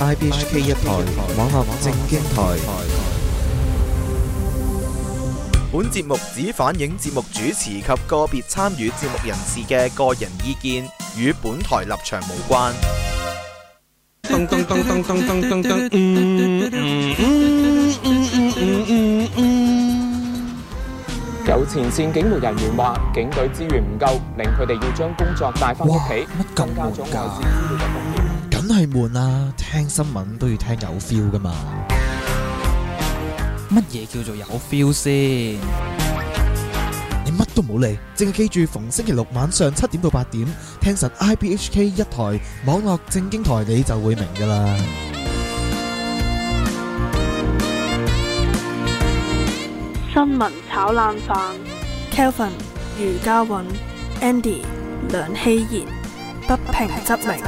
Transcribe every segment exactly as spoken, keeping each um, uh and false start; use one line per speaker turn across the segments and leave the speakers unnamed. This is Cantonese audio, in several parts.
I B H K 一台網絡正經台。
本節目只反映節目主持及個別參與節目人士嘅個人意見，與本台立場無關。
噔噔噔噔噔噔噔噔，嗯嗯嗯嗯嗯嗯嗯。
有前線警務人員話，警隊資源唔夠，令佢哋要將工作帶返屋企，增加咗外線資料嘅風險。
梗係悶啦，聽新聞都要聽有 feel 噶嘛。
乜嘢叫做有 feel 先？
你乜都冇理，淨係記住逢星期六晚上七點到八點，聽實 I B H K 一台網絡正經台，你就會明噶啦。
新聞炒冷飯 ，Kelvin、余嘉韻、Andy、梁希賢，不平則鳴。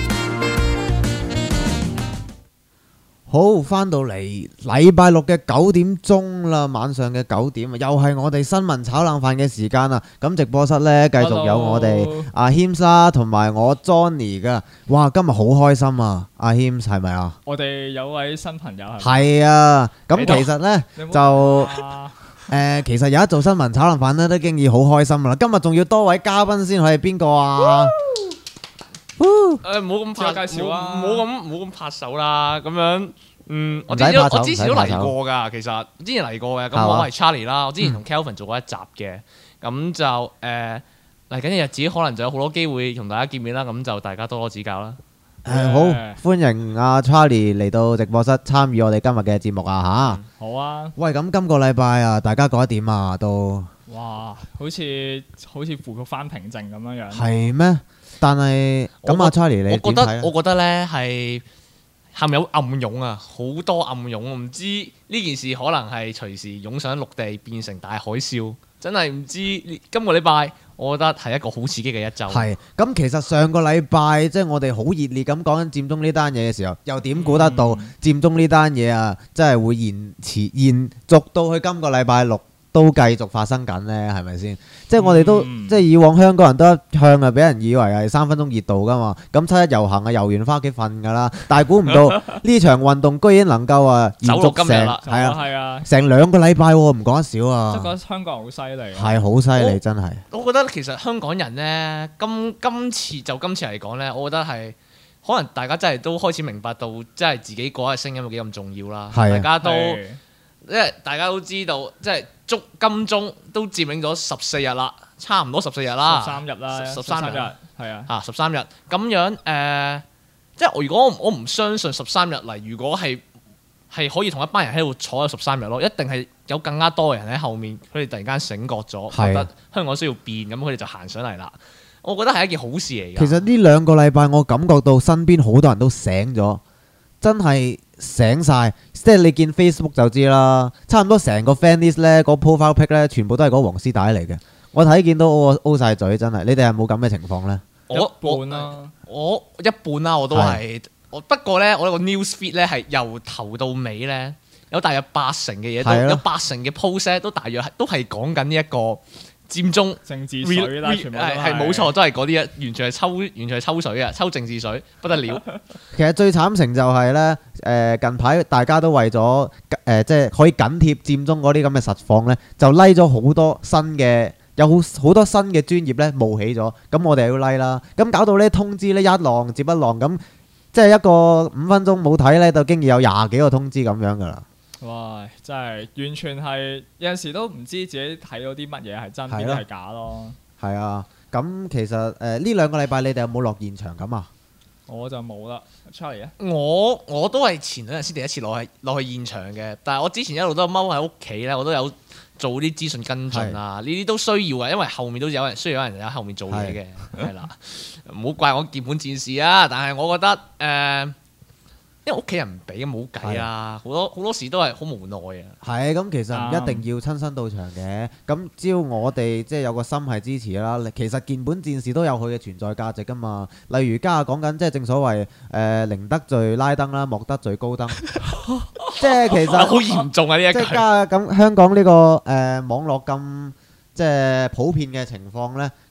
好，翻到嚟禮拜六嘅九點鐘啦，晚上嘅九點，又係我哋新聞炒冷飯嘅時間啦。咁直播室呢，繼續有我哋阿謙莎同埋我 Johnny 噶。哇，今日好開心啊！阿謙係咪啊？
我哋有位新朋友係咪？
係啊，咁其實呢，就誒、
啊
呃，其實有一做新聞炒冷飯呢，都經已好開心啦。今日仲要多位嘉賓先，係邊個啊？
誒，唔好咁拍
介紹啊
唔好咁唔好咁拍手啦，咁樣，嗯，我之
唔使拍手
前我之前都嚟
唔使拍手
過㗎，其實之前嚟過嘅，
係嘛
咁我係 Charlie 啦，我之前同 Kelvin 做過一集嘅，咁就誒嚟緊嘅日子可能就有好多機會同大家見面啦，咁就大家多多指教啦。
誒好，歡迎阿 Charlie 嚟到直播室參與我哋今日嘅節目啊嚇！
好啊！
喂，咁今個禮拜啊，大家覺得點啊？都
哇，好似好似恢復翻平靜咁樣樣。
係咩？但係咁阿 Charlie 你
我覺得
點睇咧？
我覺得咧係係咪有暗湧啊？好多暗湧，我唔知呢件事可能係隨時湧上陸地變成大海嘯，真係唔知。今個禮拜我覺得係一個好刺激嘅一週。
係咁，其實上個禮拜即係我哋好熱烈咁講緊佔中呢單嘢嘅時候，又點估得到佔中呢單嘢啊，真係會延遲延續到去今個禮拜六都繼續發生緊呢？係咪先？即係我哋都、
嗯、
即係以往香港人都一向啊，俾人以為係三分鐘熱度噶嘛。咁七一遊行啊，遊完翻屋企瞓噶啦。但係估唔到呢場運動居然能夠啊延續成係啊
係啊，
成兩個禮拜喎，唔講得少啊！
即係覺得香港人好犀利。
係好犀利，真係。
我覺得其實香港人呢，今今次就今次嚟講呢，我覺得係可能大家真係都開始明白到，即係自己嗰日聲音有幾咁重要啦。
係啊
大家都
係
因為大家都知道，即係中金鐘都佔領咗十四日啦，差唔多十四日啦，
十三日啦，
十三日
係啊，
啊十三日咁樣誒、呃，即係我如果我唔相信十三日嚟，如果係係可以同一班人喺度坐咗十三日咯，一定係有更加多嘅人喺後面，佢哋突然間醒覺咗，
係
覺得香港需要變，咁佢哋就行上嚟啦。我覺得係一件好事嚟㗎。
其實呢兩個禮拜，我感覺到身邊好多人都醒咗，真係醒晒。即係你見 Facebook 就知啦，差唔多成個 fan list 咧，嗰 profile pic 咧，全部都係嗰黃絲帶嚟嘅。我睇見到 O O 曬嘴，真係。你哋係冇咁嘅情況呢？
我
一半啦，
我一半啦，我都係。我不過咧，我個 news feed 咧係由頭到尾咧，有大約八成嘅嘢都，
係啊
有八成嘅 post 咧都大約係都係講緊呢一個佔中
政治水啦，
re-
全部都
係係冇錯，都係嗰啲啊，完全係抽，完全係抽水啊，抽政治水，不得了。
其實最慘情就係呢，誒近排大家都為咗誒即係可以緊貼佔中嗰啲咁嘅實況呢，就 like 咗好多新嘅，有好好多新嘅專頁呢冒起咗，咁我哋要 like 啦。咁搞到呢通知呢一浪接一浪，咁即係一個五分鐘冇睇呢，就經已有廿幾個通知咁樣噶啦。
哇！真係完全係有陣時都唔知自己睇到啲乜嘢係真，邊啲係假咯。
係啊，咁其實誒呢兩個禮拜你哋有冇落現場咁啊？
我就冇啦。Charlie 咧，
我我都係前兩日先第一次落去落去現場嘅，但係我之前一路都踎喺屋企咧，我都有做啲資訊跟進啊，呢啲都需要嘅，因為後面都有人需要有人喺後面做嘢嘅，係啦。唔好怪我鍵盤戰士啊，但係我覺得誒。呃因為屋企人唔俾，冇計啊！好多好多時都係好無奈啊。
係咁，其實唔一定要親身到場嘅。咁只要我哋即係有個心係支持啦。其實鍵盤戰士都有佢嘅存在價值噶嘛。例如家下講緊即係正所謂誒寧得罪拉登啦，莫得罪高登。即係其實
好嚴重啊！呢一句
即係家下咁香港呢個誒網絡咁即係普遍嘅情況呢。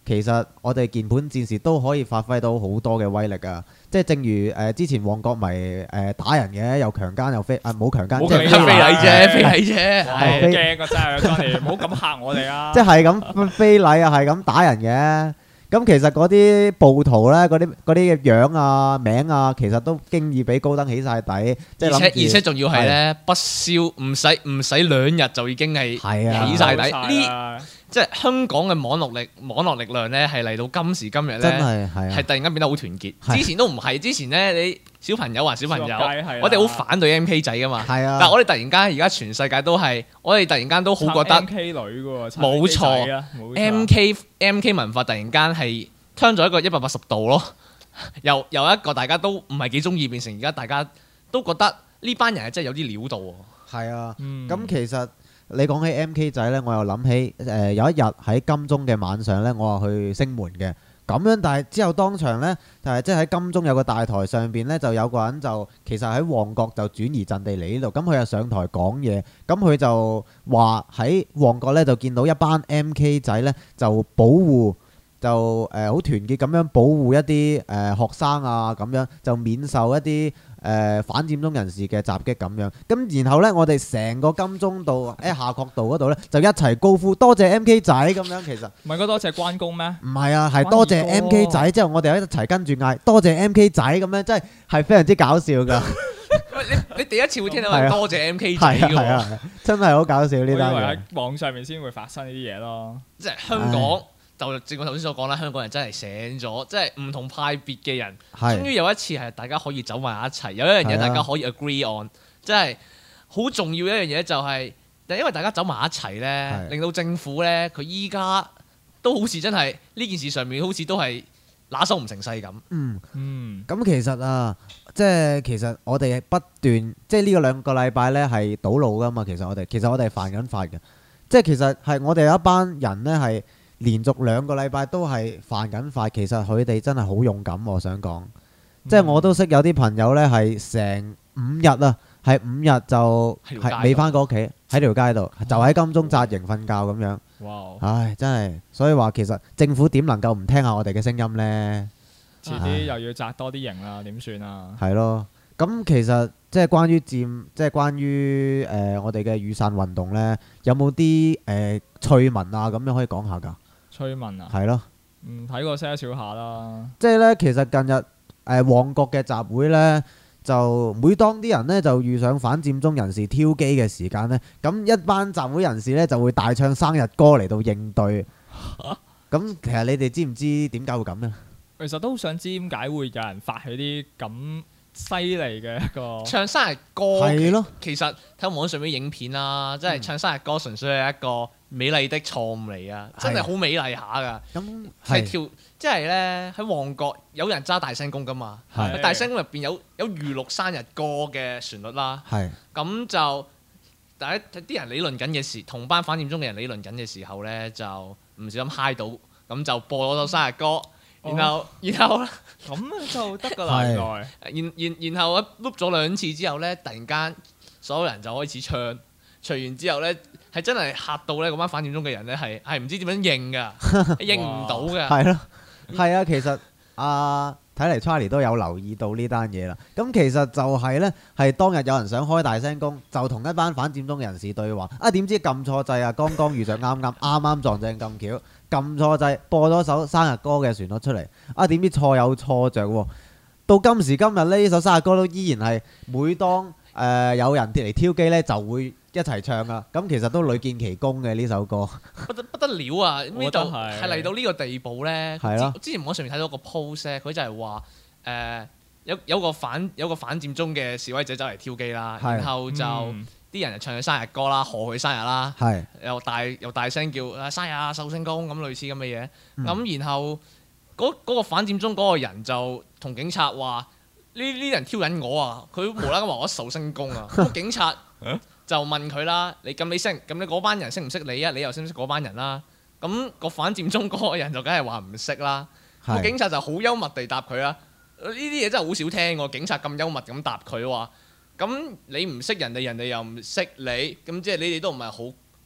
其實我哋鍵盤戰士都可以發揮到好多嘅威力啊！即係正如誒、呃、之前旺角咪誒打人嘅，又強姦又非啊冇強姦，即係
非禮啫，非禮啫，
好
係
驚啊！真係，Johnny，唔好咁嚇我哋啊！
即係咁非禮啊，係咁打人嘅。咁其實嗰啲暴徒咧，嗰啲嗰啲嘅樣啊、名啊，其實都經已俾高登起晒底，即係
而且
諗住
而且仲要係咧，不消唔使唔使兩日就已經係
係啊
起晒底。
呢
呢即係香港嘅網絡力網絡力量咧，係嚟到今時今日
真
咧，
係係啊
係突然間變得好團結。
係
之前都唔係，之前咧你小朋友還小朋友
小學雞係啊，
我哋好反對 M K 仔噶嘛。
係啊
但係我哋突然間而家全世界都係，我哋突然間都好覺得
M K 女嘅喎，
冇錯
撐 M K 仔啊冇錯
M K M K 文化突然間係 turn 咗一個一百八十度咯，由由一個大家都唔係幾中意，變成而家大家都覺得呢班人係真係有啲料到喎。
係啊。
嗯
咁其實你講起 M K 仔咧，我又諗起誒、呃、有一日喺金鐘嘅晚上咧，我話去星門嘅。咁樣，但係之後當場咧，就係即係喺金鐘有個大台上邊咧，就有個人就其實喺旺角就轉移陣地嚟呢度，咁佢又上台講嘢，咁佢就話喺旺角咧就見到一班 M K 仔咧就保護。就誒好、呃、團結咁樣保護一啲誒、呃、學生啊，咁樣就免受一啲誒、呃、反佔中人士嘅襲擊咁樣。咁然後呢，我哋成個金鐘道喺夏慤道嗰度呢，就一齊高呼多謝 M K 仔咁樣。其實
唔係嗰多謝關公咩？
唔係啊，係多謝 M K 仔。之後我哋一齊跟住嗌多謝 M K 仔咁樣，真係係非常之搞笑㗎。
喂，你你第一次會聽到
係啊
多謝 M K 仔
係啊
嘅喎，
係啊，真係好搞笑
我以為
呢單嘢
喺。網上面先會發生呢啲嘢咯。
即係香港就正如我頭先所講啦，香港人真係醒咗，即係唔同派別嘅人，終於
係
有一次係大家可以走埋一齊，有一樣嘢
係啊
大家可以 agree on，即係好重要一樣嘢就係，但因為大家走埋一齊咧，
係
令到政府咧佢依家都好似真係呢件事上面好似都係拿手唔成勢咁。
嗯。
嗯，
咁其實啊，即係其實我哋不斷，即係呢個兩個禮拜呢係堵路噶嘛。其實我哋其實我哋係犯緊法嘅，即係其實係我哋有一班人呢係連續兩個禮拜都係犯緊法。其實佢哋真係好勇敢，我想講，即係我都識有啲朋友呢係成五日啊，係五日就
喺條街度
係未翻過屋企，喺條街度就喺金鐘紮營瞓覺咁樣。
哇！
唉，真係，所以話其實政府點能夠唔聽下我哋嘅聲音呢？
遲啲又要紮多啲營啦，點算啊？
係咯，咁其實即係關於佔，即係關於誒、呃、我哋嘅雨傘運動呢，有冇啲誒趣聞啊咁樣可以講下㗎？
吹問啊？
係咯，
嗯，睇過些少下啦。
即係呢，其實近日誒、呃、旺角嘅集會呢，就每當啲人呢就遇上反佔中人士挑機嘅時間呢，咁一班集會人士呢就會大唱生日歌嚟到應對。咁其實你哋知唔知點解會咁呢？
其實都好想知點解會有人發起啲咁犀利嘅一個
唱生日歌
係咯，
其實睇網上面影片啦，即係唱生日歌純粹係一個美麗的錯誤嚟啊！真係好美麗下㗎。
咁係
係條即係咧喺旺角有人揸大聲公㗎嘛，
係
大聲公入邊有有預錄生日歌嘅旋律啦，
係
咁就大家啲人理論緊嘅時，同班反佔中嘅人理論緊嘅時候咧，就唔小心嗨到，咁就播咗首生日歌，然後然後
咁就得㗎啦，
係
原來
然然然後一碌咗兩次之後咧，突然間所有人就開始唱，唱完之後咧係真係嚇到咧嗰班反佔中嘅人咧係係唔知點樣應㗎，應唔到㗎。
係咯，係啊，其實啊，睇嚟 Charlie 都有留意到呢單嘢啦。咁其實就係呢，係當日有人想開大聲公，就同一班反佔中人士對話。啊，點知撳錯掣啊！剛剛遇上啱啱啱啱撞正咁巧，撳錯掣，播咗首生日歌嘅旋律出嚟。啊，點知錯有錯着喎！到今時今日呢，呢首生日歌都依然係每當誒、呃、有人跌嚟挑機呢，就會一齊唱啊！咁其實都屢見其功嘅呢首歌。
不得不得了啊！呢度
我覺得係
係嚟到呢個地步咧。
係咯
之之前網上面睇到個 post 咧，佢就係話誒有有個反有個反佔中嘅示威者走嚟挑機啦，
係
然後就啲、
嗯
人就唱佢生日歌啦，賀佢生日啦，
係
又大又大聲叫啊生日啊壽星公咁類似咁嘅嘢。咁、
嗯
然後嗰嗰、個反佔中嗰個人就同警察話：呢呢人挑緊我啊！佢無啦啦話我壽星公啊！咁警察就問佢啦：你咁你識咁你嗰班人識唔識你啊？你又識唔識嗰班人啦？咁、個反佔中嗰個人就梗係話唔識啦。個
係
警察就好幽默地答佢啦。呢啲嘢真係好少聽喎，警察咁幽默咁答佢話：咁你唔識人哋，人哋又唔識你，咁即係你哋都唔係好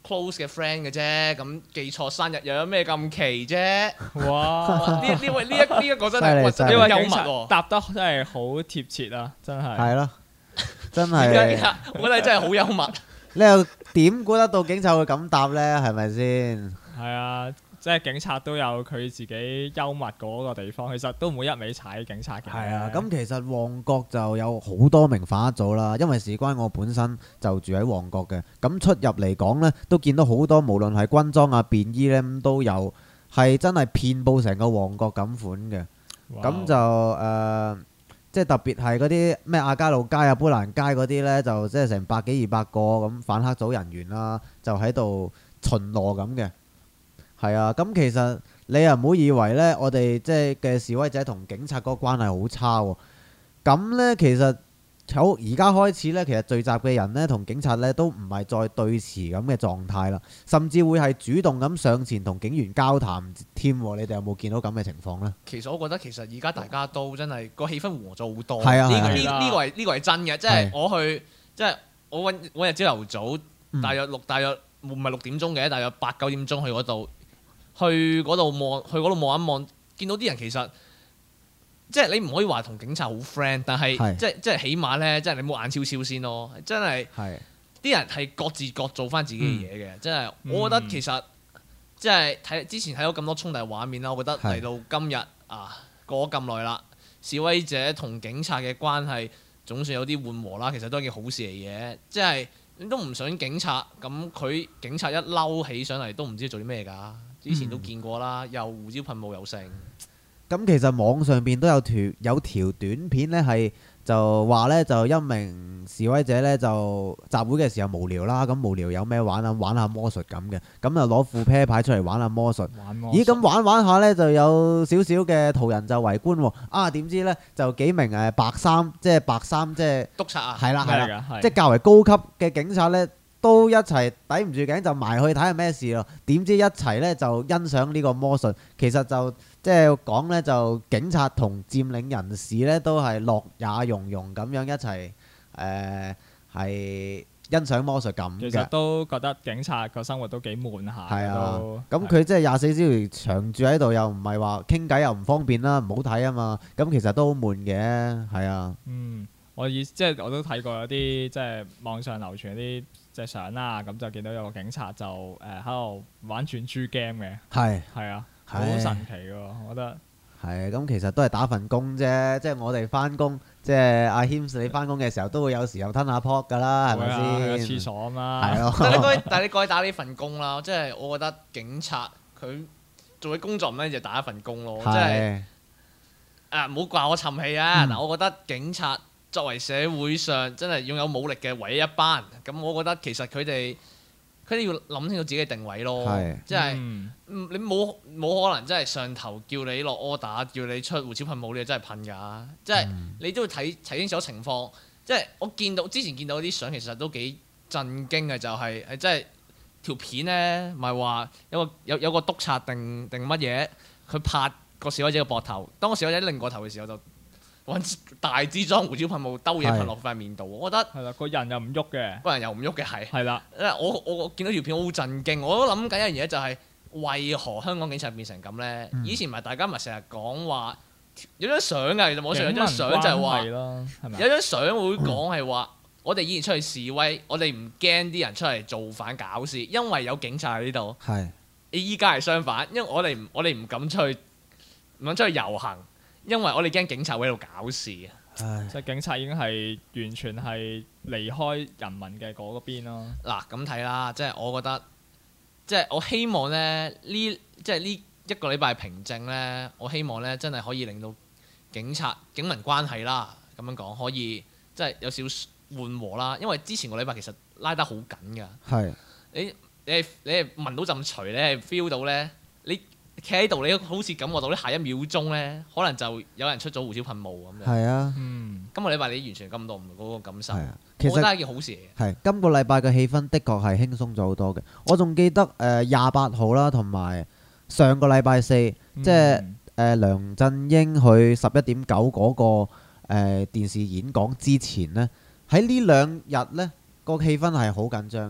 close 嘅 friend 嘅啫，咁記錯生日又有咩咁奇啫？
哇！
呢呢位呢一呢一個真係哇真
呢
係幽
位警察
默喎。
答得真係好貼切啊！真係。
係咯，真
點解
係
我覺得真係好幽默。
你又點估得到警察會咁答呢？係咪先？
係啊，即係警察都有佢自己幽默嗰個地方，其實都唔會一味踩警察嘅。
係啊，咁其實旺角就有好多名犯一組啦，因為事關我本身就住喺旺角嘅，咁出入嚟講呢，都見到好多無論係軍裝啊、便衣呢，咁都有，係真係遍佈成個旺角咁款嘅。咁就誒、呃，即係特別係嗰啲咩亞皆老街啊、砵蘭街嗰啲呢，就即係成百幾二百個咁反黑組人員啦，就喺度巡邏咁嘅。係啊，咁其實你又唔好以為呢，我哋即係嘅示威者同警察嗰個關係好差喎。咁呢，其實好而家開始呢，其實聚集嘅人呢，同警察呢都唔係再對峙咁嘅狀態啦，甚至會係主動咁上前同警員交談添。你哋有冇見到咁嘅情況呢？
其實我覺得其實而家大家都真係個氣氛緩和咗好多。
係啊
呢個
係
呢呢個係呢個係真嘅，即係我去即係我揾揾日朝頭早，大約六大約唔係六點鐘嘅，大約八九點鐘去嗰度。去嗰度望，去嗰度望一望，見到啲人其實即係你唔可以話同警察好 friend，但係即係即係起碼咧，即係你冇眼超超先咯。真係啲人係各自各做翻自己嘅嘢嘅，即係我覺得其實即係睇之前睇到咁多衝突畫面啦，我覺得嚟到今日啊過咗咁耐啦，示威者同警察嘅關係總算有啲緩和啦，其實都係件好事嚟嘅，即係你都唔想警察咁，佢警察一嬲起上嚟都唔知做啲咩㗎。之前都見過啦，又胡椒噴霧又成。
咁其實網上邊都有條有條短片呢，係就話呢，就一名示威者呢，就集會嘅時候無聊啦，咁無聊有咩玩啊？玩下魔術咁嘅，咁就攞副啤牌出嚟玩下魔術。
玩魔術。咦，
咁玩玩下呢，就有少少嘅途人就圍觀喎。啊，點知呢，就幾名誒白衫，即係白衫，即係
督察啊。
係啦係啦，即係較為高級嘅警察呢，都一齊抵唔住頸就埋去睇下咩事咯。點知一齊呢，就欣賞呢個魔術，其實就即係講呢，就警察同佔領人士呢，都係樂也融融咁樣一齊誒係欣賞魔術咁嘅。
其實都覺得警察個生活都幾悶下。
係啊，咁佢即係廿四小時長住喺度，又唔係話傾偈又唔方便啦，唔好睇啊嘛。咁其實都好悶嘅，係啊。
嗯，我意即係我都睇過有啲即係網上流傳啲即係相啦，咁就見到有個警察就誒喺度玩轉珠 game 嘅。係係啊，好神奇喎，我覺得。
係咁，其實都係打份工啫，即係我哋翻工，即係阿謙你翻工嘅時候都會有時候吞下 pod 㗎啦，係咪先？
去廁所啊嘛。
係咯。
但係你該但係你該打呢份工啦，即係我覺得警察佢做嘅工作唔單止就打一份工咯，即係誒唔好怪我沉氣啊！嗱，我覺得警察作為社會上真係擁有武力嘅唯一一班，咁我覺得其實佢哋佢哋要諗清楚自己嘅定位咯，即係你冇冇可能真係上頭叫你落 order，叫你出胡椒噴霧，你真係噴㗎，即係你都要睇睇清楚情況。即係我見到之前見到啲相，其實都幾震驚嘅，就係係即係條片咧，唔係話有個有有個督察定定乜嘢，佢拍個示威者嘅膊頭，當個示威者擰過頭嘅時候就揾大支裝胡椒噴霧兜嘢噴落塊面度，我覺得
係啦，個人又唔喐嘅，
個人又唔喐嘅係
係啦。
我我我見到條片好震驚，我都諗緊一樣嘢就係為何香港警察變成咁咧？嗯、以前咪大家咪成日講話有張相㗎，其實網上有張相就係話有張相會講係話我哋以前出去示威，我哋唔驚啲人出嚟造反搞事，因為有警察喺呢度。係你依家係相反，因為我哋唔我哋唔敢出去唔敢出去遊行。因為我哋驚警察會喺度搞事啊！
即係警察已經係完全係離開人民嘅嗰邊咯。
嗱咁睇啦，即係我覺得，即係我希望咧呢，即係呢一個禮拜平靜咧，我希望咧真係可以令到警察警民關係啦，咁樣講可以即係有少少緩和啦。因為之前個禮拜其實拉得好緊㗎。係你你係你係聞到陣除咧，係 feel 到咧你。企喺度，你好似感覺到咧，下一秒鐘咧，可能就有人出咗胡椒噴霧咁樣。係啊，嗯，今個禮拜你完全感到唔到嗰個感受，啊、其實我覺得係一件好事嚟嘅。係今個禮拜嘅氣氛，的確係輕鬆咗好多嘅。我仲記得誒廿八號啦，同埋上個禮拜四，嗯、即係誒、呃、梁振英去十一點九嗰個誒、呃、電視演講之前呢，喺呢兩日呢個氣氛係好緊張嘅。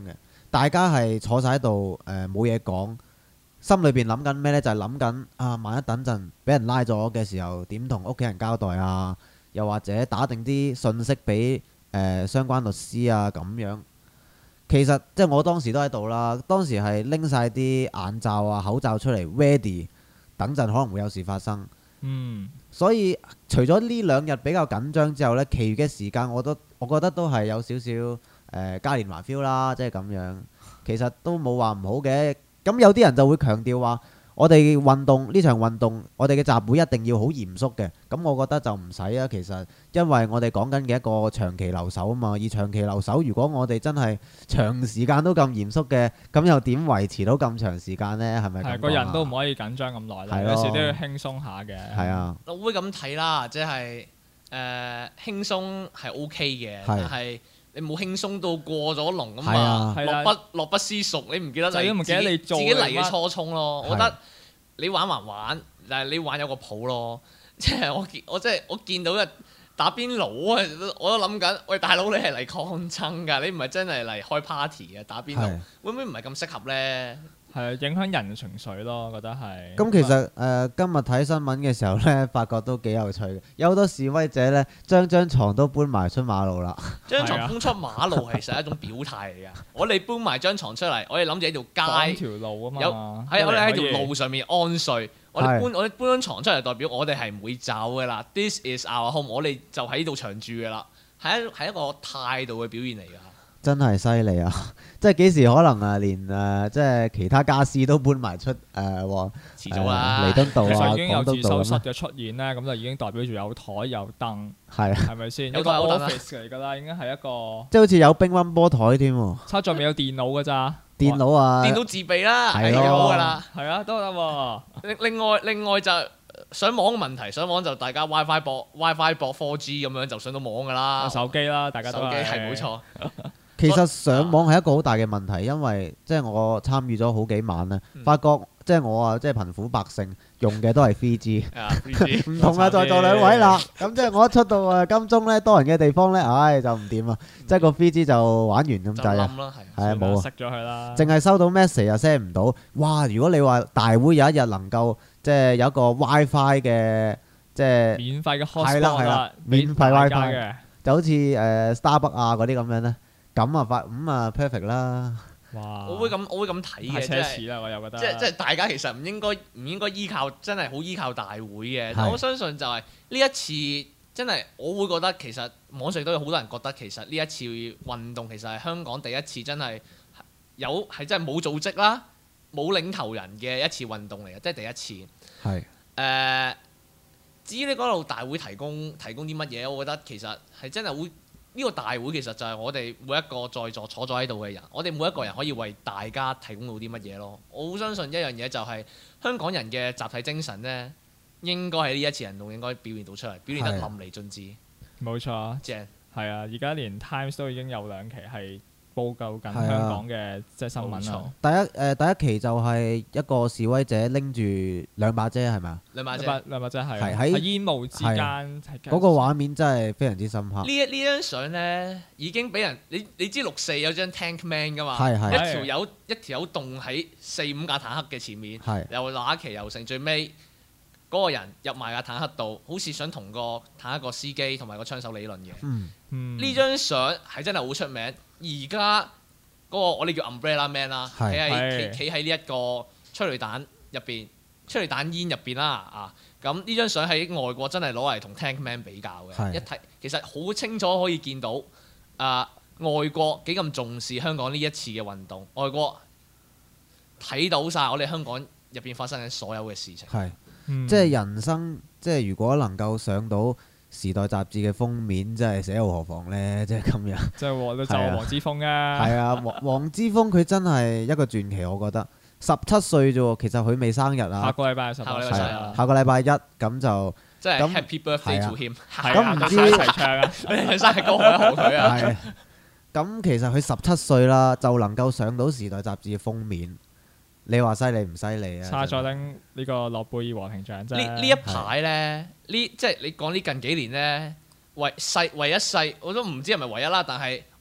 大家係坐晒喺度誒冇嘢講，心裏邊諗緊咩呢？就係諗緊啊，萬一等陣俾人拉咗嘅時候，點同屋企人交代啊？又或者打定啲信息俾誒相關律師啊咁樣。其實即係我當時都喺度啦，當時係拎晒啲眼罩啊、口罩出嚟 ready， 等陣可能會有事發生。
嗯，
所以除咗呢兩日比較緊張之後呢，其餘嘅時間我都我覺得都係有少少誒嘉年華 feel 啦，即係咁樣。其實都冇話唔好嘅。咁有啲人就會強調話，我哋運動呢場運動，我哋嘅集會一定要好嚴肅嘅。咁我覺得就唔使啊。其實因為我哋講緊嘅一個長期留守啊嘛，而長期留守，如果我哋真係長時間都咁嚴肅嘅，咁又點維持到咁長時間呢？係咪咁講啊？
係個人都唔可以緊張咁耐啦，有時都要輕鬆下嘅。
係啊，
我會咁睇啦，即係誒輕鬆係 O K 嘅，但係你冇輕鬆到過咗龍咁嘛，樂不樂不思蜀，你唔記得你自己自己嚟嘅初衷咯。我覺得你玩還玩，但係你玩有個譜咯。即係我見我即係我見到嘅打邊爐啊，我都諗緊，喂大佬你係嚟抗爭㗎，你唔係真係嚟開 party 嘅打邊爐，會唔會唔係咁適合呢？
係啊，影響人嘅情緒咯，我覺得係。
咁其實誒、呃、今日睇新聞嘅時候呢，發覺都幾有趣嘅，有好多示威者呢，將張床都搬埋出馬路啦。
將床搬出馬路其實係一種表態嚟㗎。我哋搬埋張床出嚟，我哋諗住喺條街
條路啊嘛，
有係我哋喺條路上面安睡。我哋搬我哋搬張床出嚟，代表我哋係唔會走㗎啦。This is our home，我哋就喺度長住㗎啦。係一係一個態度嘅表現嚟㗎。
真係犀利啊！即係幾時可能啊，連誒、呃、即係其他家私都搬埋出誒喎，
遲早啦。
彌敦道啊，
其實已經有自修室
廣東道
嘅出現咧，咁就已經代表住有台有凳，
係
係咪先？
有
一個
台有凳啊
office 嚟㗎啦，已經係一個。
即係好似有乒乓波台添喎。
差在未有電腦㗎咋？
電腦啊，
電腦自備啦，
係
幾好㗎啦。
係啊，都得喎。
另另外另外就上網嘅問題，上網就大家 WiFi 駁 WiFi 駁 four G 咁樣就上到網㗎啦。
手機啦，大家都
手機係冇錯。
其實上網係一個好大嘅問題，因為即係我參與咗好幾晚咧，發覺即係我啊，即係貧苦百姓用嘅都係 three G，唔同啊，在座兩位啦。咁即係我一出到啊金鐘咧，多人嘅地方咧，唉就唔掂啊！即係個 three G 就玩完咁滯啊，係啊冇啊，
熄咗佢啦。
淨係收到 message 又 send 唔到。哇！如果你話大會有一日能夠即係有一個 WiFi 嘅即係
免費嘅 hotspot
係啦係啦，免費 WiFi 嘅，就好似誒 Starbucks 啊嗰啲咁樣咧。咁啊發咁啊 perfect 啦！
哇！
我會咁我會咁睇嘅，
奢侈啦，我又覺得。
即係即係大家其實唔應該唔應該依靠真係好依靠大會嘅。但我相信就係呢一次真係我會覺得其實網上都有好多人覺得其實呢一次運動其實係香港第一次真係有係真係冇組織啦、冇領頭人嘅一次運動嚟嘅，即係第一次。係。誒，至於你嗰度大會提供提供啲乜嘢，我覺得其實係真係會。呢個大會其實就係我哋每一個在座坐咗喺度嘅人，我哋每一個人可以為大家提供到啲乜嘢咯。我好相信一樣嘢就係香港人嘅集體精神呢，應該喺呢一次運動應該表現到出嚟，表現得淋漓盡致。冇錯，正係啊！而家連 Times 都已經有兩期係報告緊香港嘅即係新聞啦。
第一誒第一期就係一個示威者拎住兩把遮係咪啊？
兩把遮，
兩把遮係
係喺
煙霧之間。
嗰個畫面真係非常之深刻。
呢一呢張相咧已經俾人你你知六四有張 Tank Man 噶嘛？
係係
一條友一條友棟喺四五架坦克嘅前面，又揦旗又成，最尾嗰個人入埋架坦克度，好似想同個坦克個司機同埋個槍手理論嘅。呢張相係真係好出名。而家嗰個我哋叫 Umbrella Man 啦，企喺企企喺呢一個催淚彈入邊、催淚彈煙入邊啦啊！咁呢張相喺外國真係攞嚟同 Tank Man 比較嘅，一睇其實好清楚可以見到啊、呃、外國幾咁重視香港呢一次嘅運動，外國睇到晒我哋香港入邊發生緊所有嘅事情。係，
嗯、即係人生，即係如果能夠上到時代雜誌嘅封面，真係寫又何妨呢？即係咁樣。即係
黃都就黃之鋒啊！
係啊，黃黃之鋒佢真係一個傳奇，我覺得十七歲啫喎，其實佢未生日啊。
下個禮拜十八歲啊！
下個禮拜一咁就
即係 Happy Birthday to him。
咁唔知
一齊唱啊！你生日歌好好佢啊！
係。咁其實佢十七歲啦，就能夠上到時代雜誌嘅封面。你話犀利唔犀利啊？
差咗拎呢個諾貝爾和平獎啫。
呢呢一排咧，呢即係你講呢近幾年咧，唯世唯一世我都唔知係咪唯一啦，但係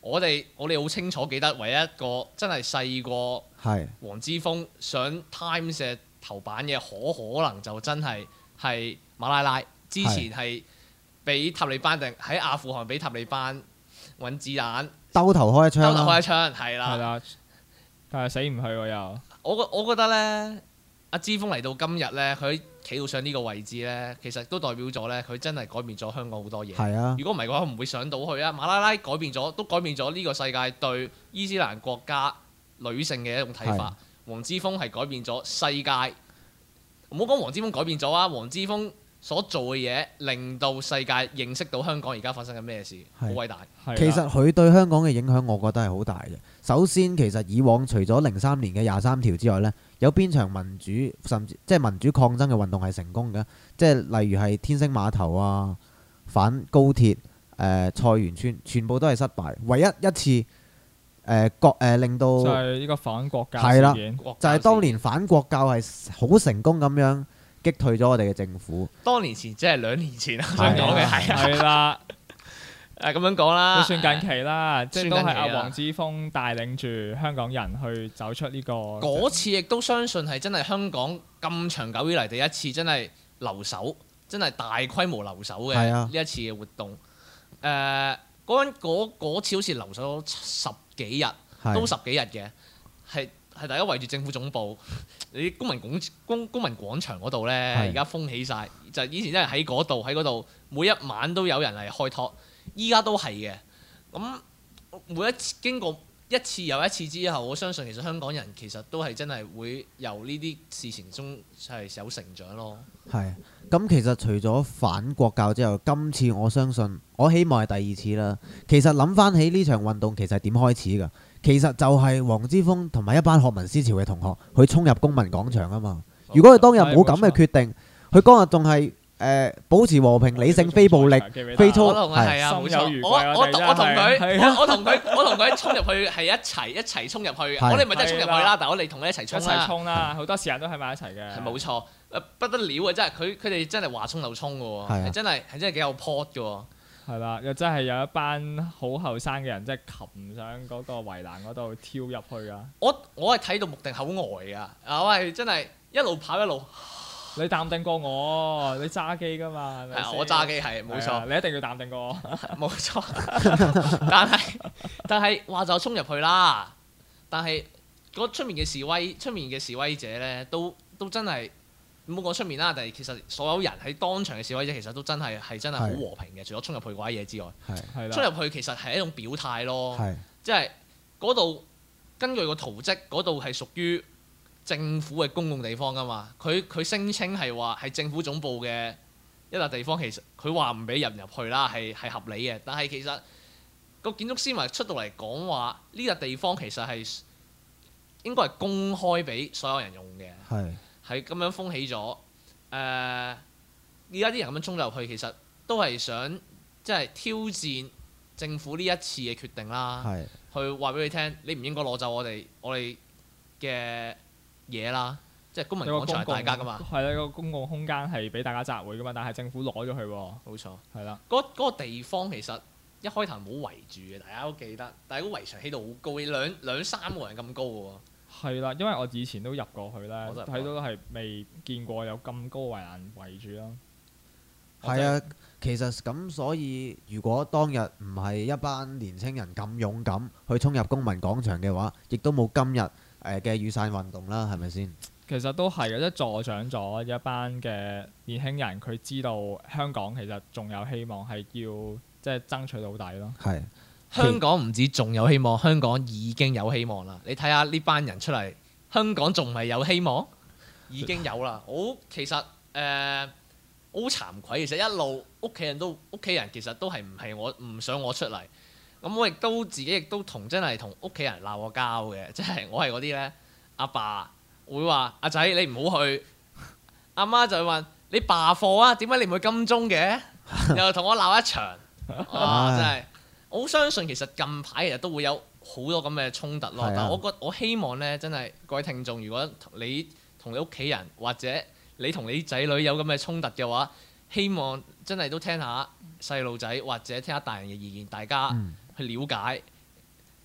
我哋我哋好清楚記得，唯一一個真係細過黃之鋒上 Times 嘅頭版嘅，可可能就真係係馬拉拉。之前係俾塔利班定喺阿富汗俾塔利班揾子彈，
兜頭開一槍，
兜頭開一槍，係啦。
係啦，但係死唔去喎又。
我覺我覺得咧，阿之鋒嚟到今日咧，佢企到上呢個位置咧，其實都代表咗咧，佢真係改變咗香港好多嘢。
係啊。
如果唔係嘅話，唔會上到去啊。馬拉拉改變咗，都改變咗呢個世界對伊斯蘭國家女性嘅一種睇法。黃之鋒係改變咗世界。唔好講黃之鋒改變咗啊，黃之鋒所做嘅嘢令到世界認識到香港而家發生緊咩事，好偉大。
其實佢對香港嘅影響，我覺得係好大嘅。首先，其實以往除咗零三年嘅廿三條之外呢，有邊場民主甚至即係民主抗爭嘅運動係成功嘅？即係例如係天星碼頭啊、反高鐵、誒、呃、菜園村，全部都係失敗。唯一一次誒國誒令到
就係呢個反國教
係啦，
事件，
就係當年反國教係好成功咁樣擊退咗我哋嘅政府。
多年前即係兩年前啊，想講嘅係
係啦。
誒咁樣講啦，
都算近期啦，即係都係阿
算近期啦
黃之鋒帶領住香港人去走出呢個。
嗰次亦都相信係真係香港咁長久以嚟第一次真係留守，真係大規模留守嘅呢一次嘅活動。誒嗰嗰嗰次好似留守咗十幾日，都十幾日嘅，係係大家圍住政府總部，你公民廣公公民廣場嗰度咧，而家封起晒，就以前真係喺嗰度喺嗰度，每一晚都有人嚟開拓。依家都係嘅，咁每一次經過一次又一次之後，我相信其實香港人其實都係真係會由呢啲事情中係有成長咯。
係，咁其實除咗反國教之後，今次我相信我希望係第二次啦。其實諗翻起呢場運動其實係點開始㗎？其實就係黃之鋒同埋一班學民思潮嘅同學去衝入公民廣場啊嘛。如果佢當日冇咁嘅決定，佢當日仲係誒保持和平、理性、非暴力、非粗
係啊，冇錯。我我我同佢，我同佢，我同佢衝入去係一齊一齊衝入去。我哋咪真係衝入去啦，但係我哋同佢一齊衝啦。
一齊衝啦！好多時間都喺埋一齊嘅。
係冇錯，不得了啊！真係佢佢哋真係話衝就衝嘅喎，係真係係真係幾有 port 嘅喎。
係啦，又真係有一班好後生嘅人，即係擒上嗰個圍欄嗰度跳入去啊！
我我係睇到目定口呆㗎，我係真係一路跑一路。
你淡定過我，你揸機㗎嘛？係咪
係我揸機係冇錯，
你一定要淡定過我。
冇錯，但係但係話就衝入去啦。但係嗰出面嘅示威，出面嘅示威者咧，都都真係唔好講出面啦。但係其實所有人喺當場嘅示威者，其實都真係係真係好和平嘅。除咗衝入去嗰啲嘢之外，
係
衝入去其實係一種表態咯。即係嗰度根據個圖則，嗰度係屬於政府嘅公共地方㗎嘛，佢佢聲稱係話係政府總部嘅一笪地方，其實佢話唔俾人入去啦，係係合理嘅。但係其實個建築師咪出到嚟講話，呢笪地方其實係應該係公開俾所有人用嘅，係係咁樣封起咗。誒、呃，而家啲人咁樣衝入去，其實都係想即係挑戰政府呢一次嘅決定啦，去話俾佢聽，你唔應該攞走我哋我哋嘅嘢啦，即係公民廣場係大家噶嘛，
係啦，個公共空間係俾大家集會噶嘛，但係政府攞咗佢喎。
冇錯，
係啦。
嗰嗰個地方其實一開頭冇圍住嘅，大家都記得，但係個圍牆起到好高，兩兩三個人咁高嘅喎。
係啦，因為我以前都入過去咧，睇到係未見過有咁高圍欄圍住咯。
係啊，其實咁所以，如果當日唔係一班年青人咁勇敢去衝入公民廣場嘅話，亦都冇今日誒嘅雨傘運動啦，係咪先？
其實都係嘅，即係助長咗一班嘅年輕人，佢知道香港其實仲有希望，係要即係爭取到底咯。
係
香港唔止仲有希望，香港已經有希望啦。你睇下呢班人出嚟，香港仲係有希望，已經有啦。我其實誒。呃好慚愧，其實一路屋企人都屋企人其實都係唔係我唔想我出嚟，咁我亦都自己亦都同真係同屋企人鬧過交嘅，即係我係嗰啲咧，阿爸會話阿仔你唔好去，阿媽就會問你罷課啊，點解你唔去金鐘嘅？又同我鬧一場，啊真係，我好相信其實近排其實都會有好多咁嘅衝突咯，但係我覺我希望咧真係各位聽眾，如果你同你屋企人或者你同你仔女有咁嘅衝突嘅話，希望真係都聽下細路仔或者聽下大人嘅意見，大家去了解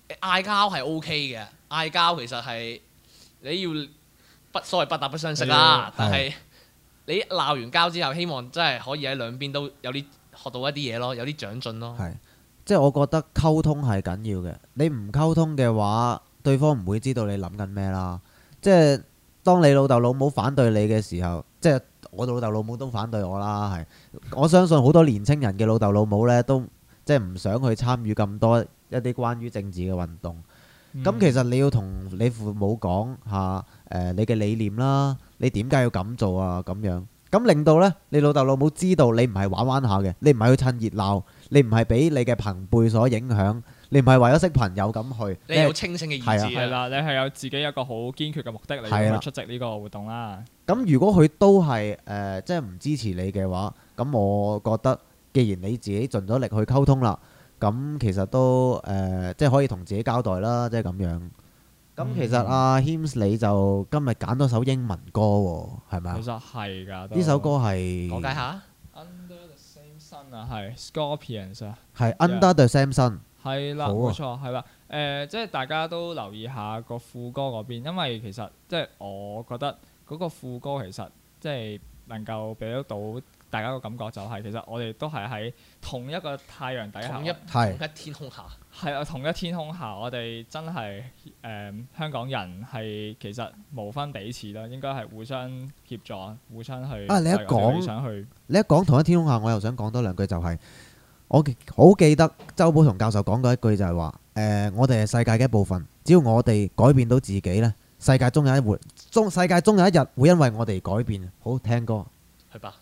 嗌交係 O K 嘅，嗌交其實係你要不所謂不打不相識啦，但係你鬧完交之後，希望真係可以喺兩邊都有啲學到一啲嘢咯，有啲長進咯。
係，即係我覺得溝通係緊要嘅。你唔溝通嘅話，對方唔會知道你諗緊咩啦。即係當你老豆老母反對你嘅時候，即係我老豆老母都反對我啦。係，我相信好多年青人嘅老豆老母呢，都即係唔想去參與咁多一啲關於政治嘅運動。咁、嗯、其實你要同你父母講下誒你嘅理念啦，你點解要咁做啊？咁樣咁令到呢，你老豆老母知道你唔係玩玩下嘅，你唔係去趁熱鬧，你唔係俾你嘅朋輩所影響，你唔係為咗識朋友咁去，
你有清醒嘅意志
係啦，你係有自己一個好堅決嘅目的嚟去出席呢個活動啦。
咁如果佢都係誒、呃、即係唔支持你嘅話，咁我覺得既然你自己盡咗力去溝通啦。咁其實都誒、呃，即係可以同自己交代啦，即係咁樣。咁其實阿 Hims 你就今日揀咗首英文歌喎，係咪啊？
其實係㗎。
呢首歌係
講解下。
Under the Same Sun 啊，係 Scorpions 啊。
係 Under the Same Sun。
係啦，冇錯，係啦。誒，即係大家都留意下個副歌嗰邊，因為其實即係我覺得嗰個副歌其實即係能夠俾得到大家個感覺就係、是、其實我哋都係喺同一個太陽底下，
同一同一天空下，
係啊，同一天空下，我哋真係誒、呃、香港人係其實無分彼此啦，應該係互相協助，互相去
啊！你一講
想去，
你一講同一天空下，我又想講多兩句，就係、是、我好記得周寶松教授講過一句就係話誒，我哋係世界嘅一部分，只要我哋改變到自己咧，世界終有一會，終世界終有一日會因為我哋改變。好，聽歌，
去吧。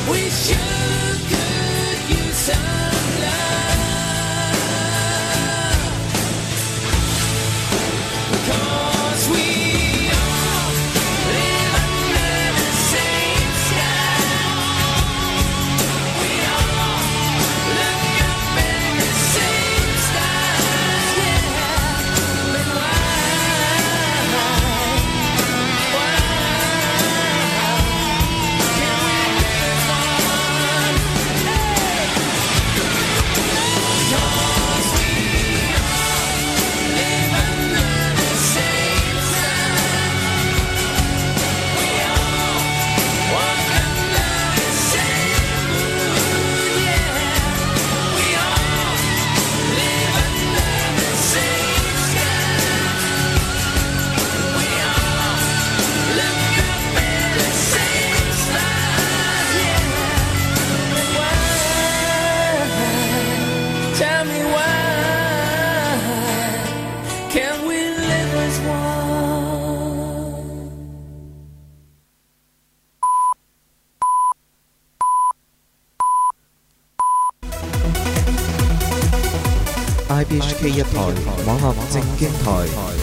I B H K 一台網絡正經台。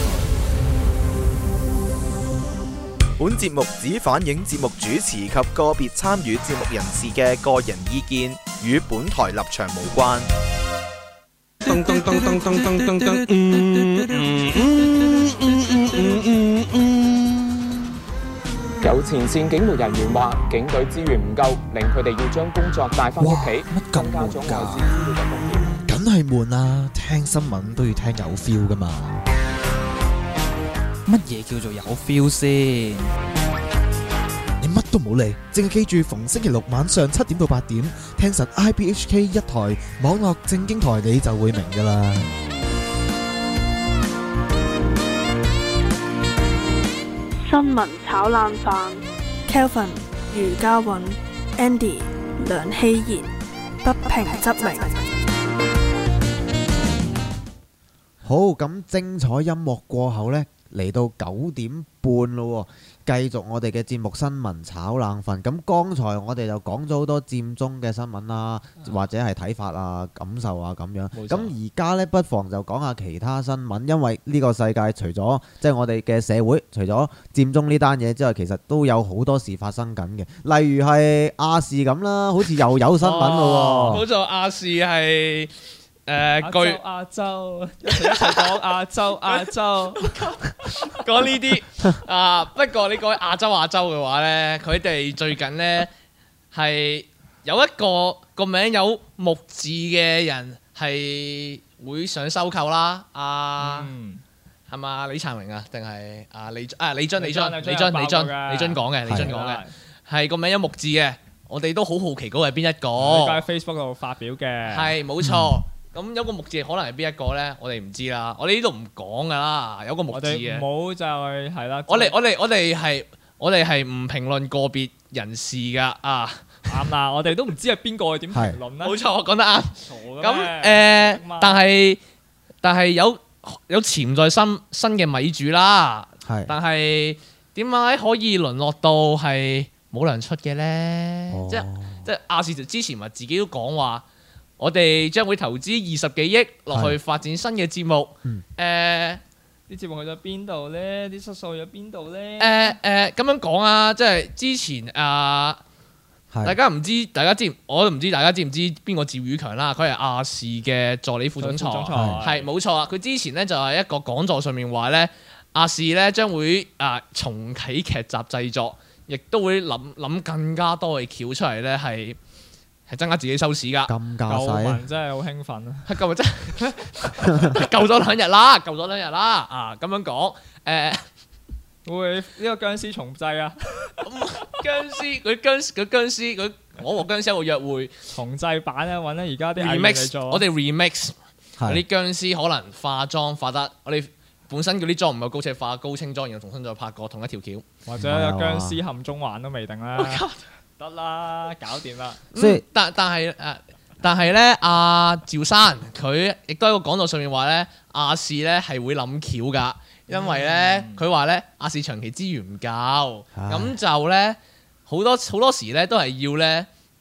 本節目只反映節目主持及個別參與節目人士嘅個人意見，與本台立場無關。
噔噔噔噔噔噔噔噔，嗯嗯嗯嗯嗯嗯嗯。
有前線警務人員話，警隊資源唔夠，令佢哋要將工作帶翻屋企，增加咗外線資料嘅風險。
梗係悶啦，聽新聞都要聽有 feel 噶嘛。
乜嘢叫做有 feel 先？
你乜都冇理，淨係記住逢星期六晚上七點到八點，聽實 I B H K 一台網絡正經台，你就會明噶啦。
新聞炒冷飯 ，Kelvin、余嘉韻、Andy、梁希賢，不平則鳴。
好，咁精彩音樂過後呢，嚟到九點半咯，繼續我哋嘅節目新聞炒冷飯。咁剛才我哋就講咗好多佔中嘅新聞啦，或者係睇法啊、感受啊咁樣。咁而家呢，不妨就講下其他新聞，因為呢個世界除咗即係我哋嘅社會，除咗佔中呢單嘢之外，其實都有好多事發生緊嘅。例如係亞視咁啦，好似又有新聞咯。
好似亞視係。誒，據
亞洲一齊一齊講亞洲亞洲，
講呢啲啊。不過你講亞洲亞洲嘅話咧，佢哋最近咧係有一個個名有木字嘅人係會想收購啦。啊，係嘛？李燦榮啊，定係啊李啊李津李津李津李津李津講嘅李津講嘅係個名有木字嘅。我哋都好好奇嗰個係邊一個？
喺 Facebook 度發表嘅，
係冇錯。咁有個木字可能係邊一個咧？我哋唔知啦，我哋呢度唔講噶啦。有個木字嘅，
冇就係係啦。
我哋我哋我哋係我哋係唔評論個別人士噶啊。
啱啦，我哋都唔知係邊個點評論啦。
冇錯，講得啱。咁誒，但係但係有有潛在新新嘅米主啦。係。但係點解可以淪落到係冇糧出嘅咧？即即亞視之前咪自己都講話。我哋將會投資二十幾億落去發展新嘅節目。誒，
啲節目去咗邊度咧？啲質素去咗邊度咧？
誒誒，咁樣講啊，即係之前啊，大家唔知，大家知，我都唔知，大家知唔知邊個趙宇強啦？佢係亞視嘅助理副總裁，係冇錯啊。佢之前咧就係一個講座上面話咧，亞視咧將會啊重啟劇集製作，亦都會諗諗更加多嘅橋出嚟咧，係。係增加自己收視㗎，
咁架勢，
救民真係好興奮啊！
救民真係救咗兩日啦，救咗兩日啦啊！咁樣講，誒
會呢個殭屍重製啊！
殭屍佢殭佢殭屍佢我和殭屍有個約會
重製版咧，揾咧而家啲
remix，我哋 remix 嗰啲殭屍可能化妝化得我哋本身嗰啲妝唔係高尺化高清妝，然後重新再拍過同一條橋，
或者有殭屍陷中環都未定啦。得啦，搞掂啦。
所以但但係誒，但係咧，阿趙生佢亦都喺個講座上面話咧，亞視咧係會諗橋㗎，因為咧佢話咧亞視長期資源唔夠，咁、嗯、就咧好多好多時咧都係要咧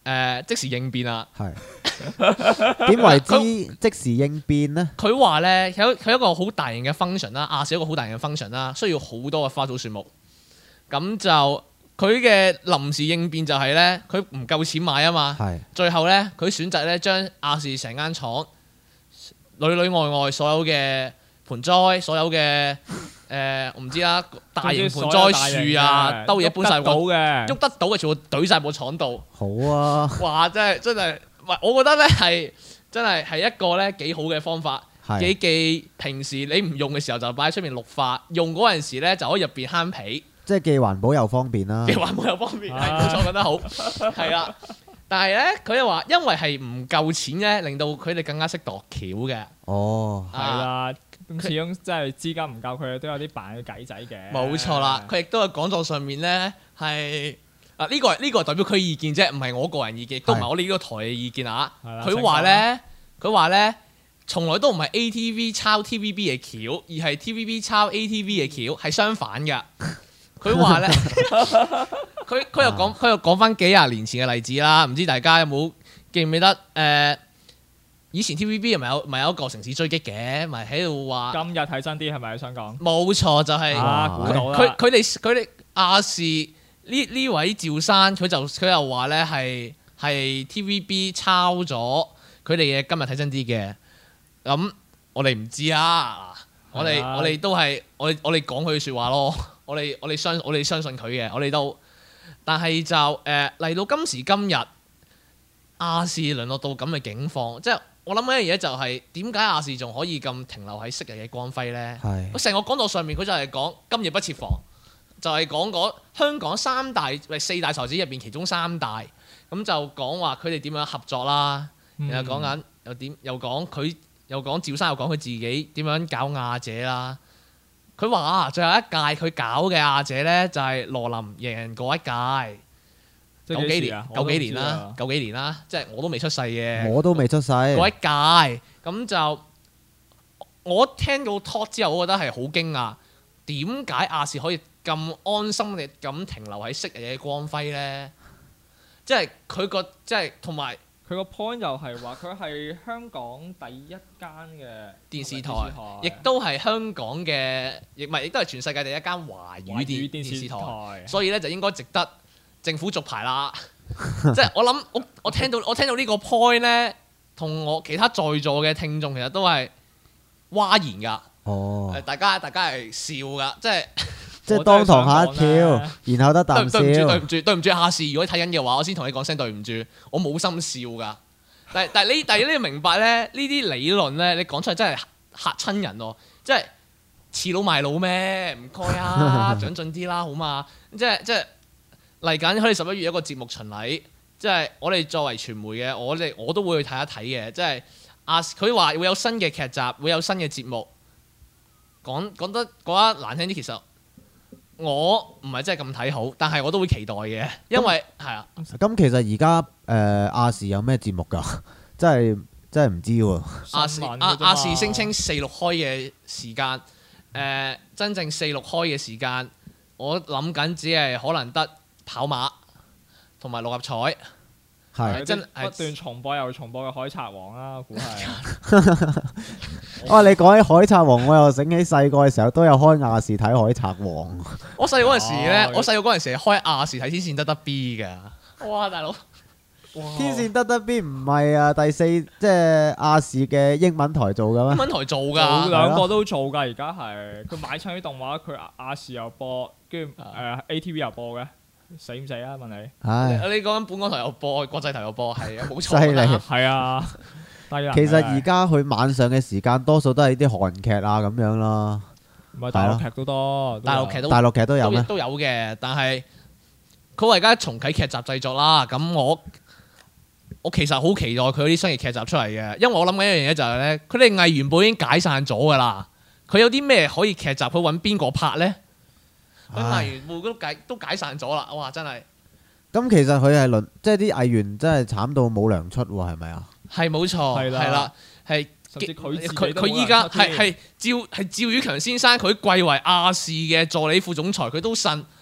誒即時應變啦。
係點為之即時應變呢？
佢話咧有佢一個好大型嘅 function 啦，亞視一個好大型嘅 function 啦，需要好多嘅花草樹木。咁就佢嘅臨時應變就係咧，佢唔夠錢買啊嘛。
係
最後咧，佢選擇咧將亞視成間廠裏裏外外所有嘅盆栽，所有嘅誒我唔知啦，大型盆栽樹啊，兜嘢搬晒過，喐得到嘅全部懟晒部廠度。
好啊！
哇！真係真係，喂，我覺得咧係真係係一個咧幾好嘅方法。幾既平時你唔用嘅時候就擺喺出面綠化，用嗰陣時咧就可以入邊慳皮。
即係既環保又方便啦。
既環保又方便，係冇錯，講得好，係啦。但係咧，佢又話因為係唔夠錢咧，令到佢哋更加識度橋嘅。
哦，
係啦。咁始終即係資金唔夠，佢哋都有啲扮嘅計仔嘅。
冇錯啦，佢亦都喺講座上面咧係啊呢個係呢個係代表佢意見啫，唔係我個人意見，亦都唔係我哋呢個台嘅意見啊。佢話咧，佢話咧，從來都唔係 A T V 抄 T V B 嘅橋，而係 T V B 抄 A T V 嘅橋，係相反㗎。佢話咧，佢佢又講佢又講翻幾廿年前嘅例子啦，唔知大家有冇記唔記得誒？呃以前 T V B 咪有咪有一個城市追擊嘅，咪喺度話。
今日睇真啲係咪想講？
冇錯，就係佢佢哋佢哋亞視呢呢位趙生，佢就佢又話咧係係 T V B 抄咗佢哋嘅今日睇真啲嘅。咁我哋唔知啊，我哋我哋都係我我哋講佢説話咯，我哋我哋相我哋相信佢嘅，我哋都。但係就誒嚟、呃、到今時今日，亞視淪落到咁嘅境況，即係。我諗一樣嘢就係點解亞視仲可以咁停留喺昔日嘅光輝呢？佢成個講道上面佢就係講今夜不設防，就係講嗰香港三大喂四大才子入邊其中三大，咁就講話佢哋點樣合作啦，嗯、然後講緊又點又講佢又講趙生又講佢自己點樣搞亞姐啦。佢話啊，最後一屆佢搞嘅亞姐呢，就係羅琳贏嗰一屆。九幾年，九幾年啦，九幾年啦，即係我都未出世嘅。
我都未出世。
嗰一屆咁就我聽到 talk 之後，我覺得係好驚訝。點解亞視可以咁安心地咁停留喺昔日嘅光輝呢？即係佢個即係同埋
佢個 point 又係話佢係香港第一間嘅
電視台，亦都係香港嘅，亦唔係亦都係全世界第一間華語電電視台。所以咧就應該值得政府續牌啦，即係我諗我我聽到我聽到呢個 point 咧，同我其他在座嘅聽眾其實都係嘩然㗎。哦，大家大家係笑㗎，即係
即係當堂嚇一跳，然後得啖笑。
對唔住對唔住對唔住亞視，如果睇緊嘅話，我先同你講聲對唔住，我冇心笑㗎。但係但係你但係你要明白咧，呢啲理論咧，你講出嚟真係嚇親人喎，即係恃老賣老咩？唔該啊，長進啲啦，好嘛？即係即係。嚟緊，佢哋十一月有一個節目巡禮，即係我哋作為傳媒嘅，我哋我都會去睇一睇嘅。即係亞視佢話會有新嘅劇集，會有新嘅節目。講講得講得難聽啲，其實我唔係真係咁睇好，但係我都會期待嘅，因為係啊。
咁其實而家誒亞視有咩節目㗎？真係真係唔知喎。
亞視亞亞視聲稱四六開嘅時間，誒、呃、真正四六開嘅時間，我諗緊只係可能得。跑馬同埋六合彩
係真係不斷重播又重播嘅海賊王啦，估係。
哇！你講起海賊王，我又醒起細個嘅時候都有開亞視睇海賊王。
我細個嗰陣時咧，我細個嗰陣時係開亞視睇天線得得 B 㗎。哇！大佬，
天線得得 B 唔係啊，第四即係亞視嘅英文台做㗎咩？
英文台做㗎，
兩個都做㗎。而家係佢買親啲動畫，佢亞視又播，跟住誒 A T V 又播嘅。死唔死啊？問你，
唉
你講緊本港台有播，國際台有播，係啊，冇錯。
犀利，
係啊。
其實而家佢晚上嘅時間多數都係啲韓劇啊咁樣啦。
唔係大陸劇都多，
大陸劇都
大陸劇都有咩？
都有嘅，但係佢話而家重啟劇集製作啦。咁我我其實好期待佢啲新嘅劇集出嚟嘅，因為我諗緊一樣嘢就係咧，佢哋藝員部已經解散咗㗎啦。佢有啲咩可以劇集去揾邊個拍咧？佢藝員部都解都解散咗啦！哇，真係。咁
其實佢係輪，即係啲藝員真係慘到冇糧出喎，係咪啊？
係冇錯，係啦，係。佢佢佢依家係係趙係趙宇強先生，佢貴為亞視嘅助理副總裁，佢都呻。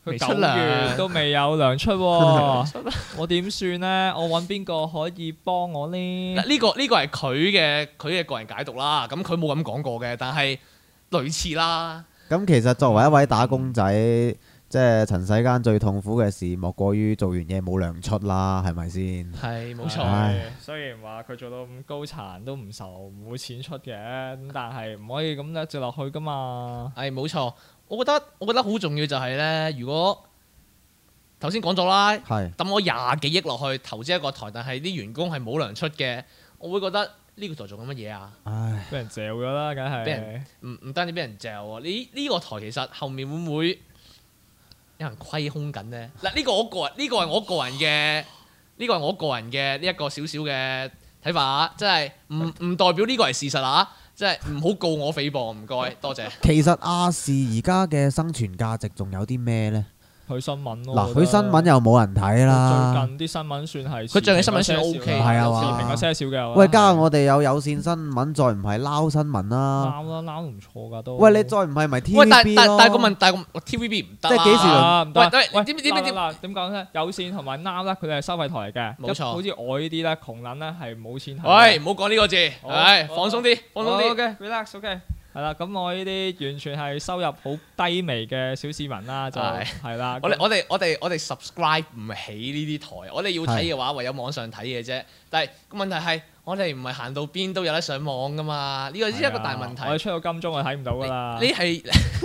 佢九月都未有糧出喎，我點算呢？我揾邊個可以幫我呢？
呢個呢個係佢嘅佢嘅個人解讀啦。咁佢冇咁講過嘅，但係類似啦。
咁其實作為一位打工仔，即係塵世間最痛苦嘅事，莫過於做完嘢冇糧出啦，係咪先？
係冇錯。
唉雖然話佢做到咁高殘都唔愁冇錢出嘅，咁但係唔可以咁樣接落去噶嘛。
係冇錯。我覺得我覺得好重要就係呢，如果頭先講咗啦，抌我廿幾億落去投資一個台，但係啲員工係冇糧出嘅，我會覺得呢個台做緊乜嘢啊？
唉，
俾人嚼咗啦，梗係。
俾人唔唔單止俾人嚼喎，呢呢個台其實後面會唔會有人虧空緊呢？嗱，呢個我個人呢個係我個人嘅呢個係我個人嘅呢一個少少嘅睇法啊，即係唔唔代表呢個係事實啊！即係唔好告我誹謗，唔該，多謝。
其實亞視而家嘅生存價值仲有啲咩呢？
佢新聞咯。
嗱，佢新聞又冇人睇啦。
最近啲新聞算係
佢最近新聞算 O K，
係啊
嘛？平咗些少嘅。
喂，加上我哋有有線新聞，再唔係撈新聞啦。
撈啦，撈都唔錯㗎都。
喂，你再唔係咪 T V B 咯？
喂，但但但係個問，但係個 T V B 唔得。
即係幾時輪？
唔得。
喂
喂，
點點點點
嗱點講咧？有線同埋撈咧，佢哋係收費台嚟嘅。
冇錯。
好似我呢啲咧，窮撚咧係冇錢睇。
喂，唔好講呢個字。係放鬆啲，放鬆啲。
OK，relax，OK。係啦，咁我呢啲完全係收入好低微嘅小市民啦，就係啦。
我哋我哋我哋我哋 subscribe 唔起呢啲台，我哋要睇嘅話，唯有網上睇嘅啫。但係個問題係，我哋唔係行到邊都有得上網噶嘛？呢個先係一個大問題。
我哋出到金鐘就睇唔到㗎啦。
你係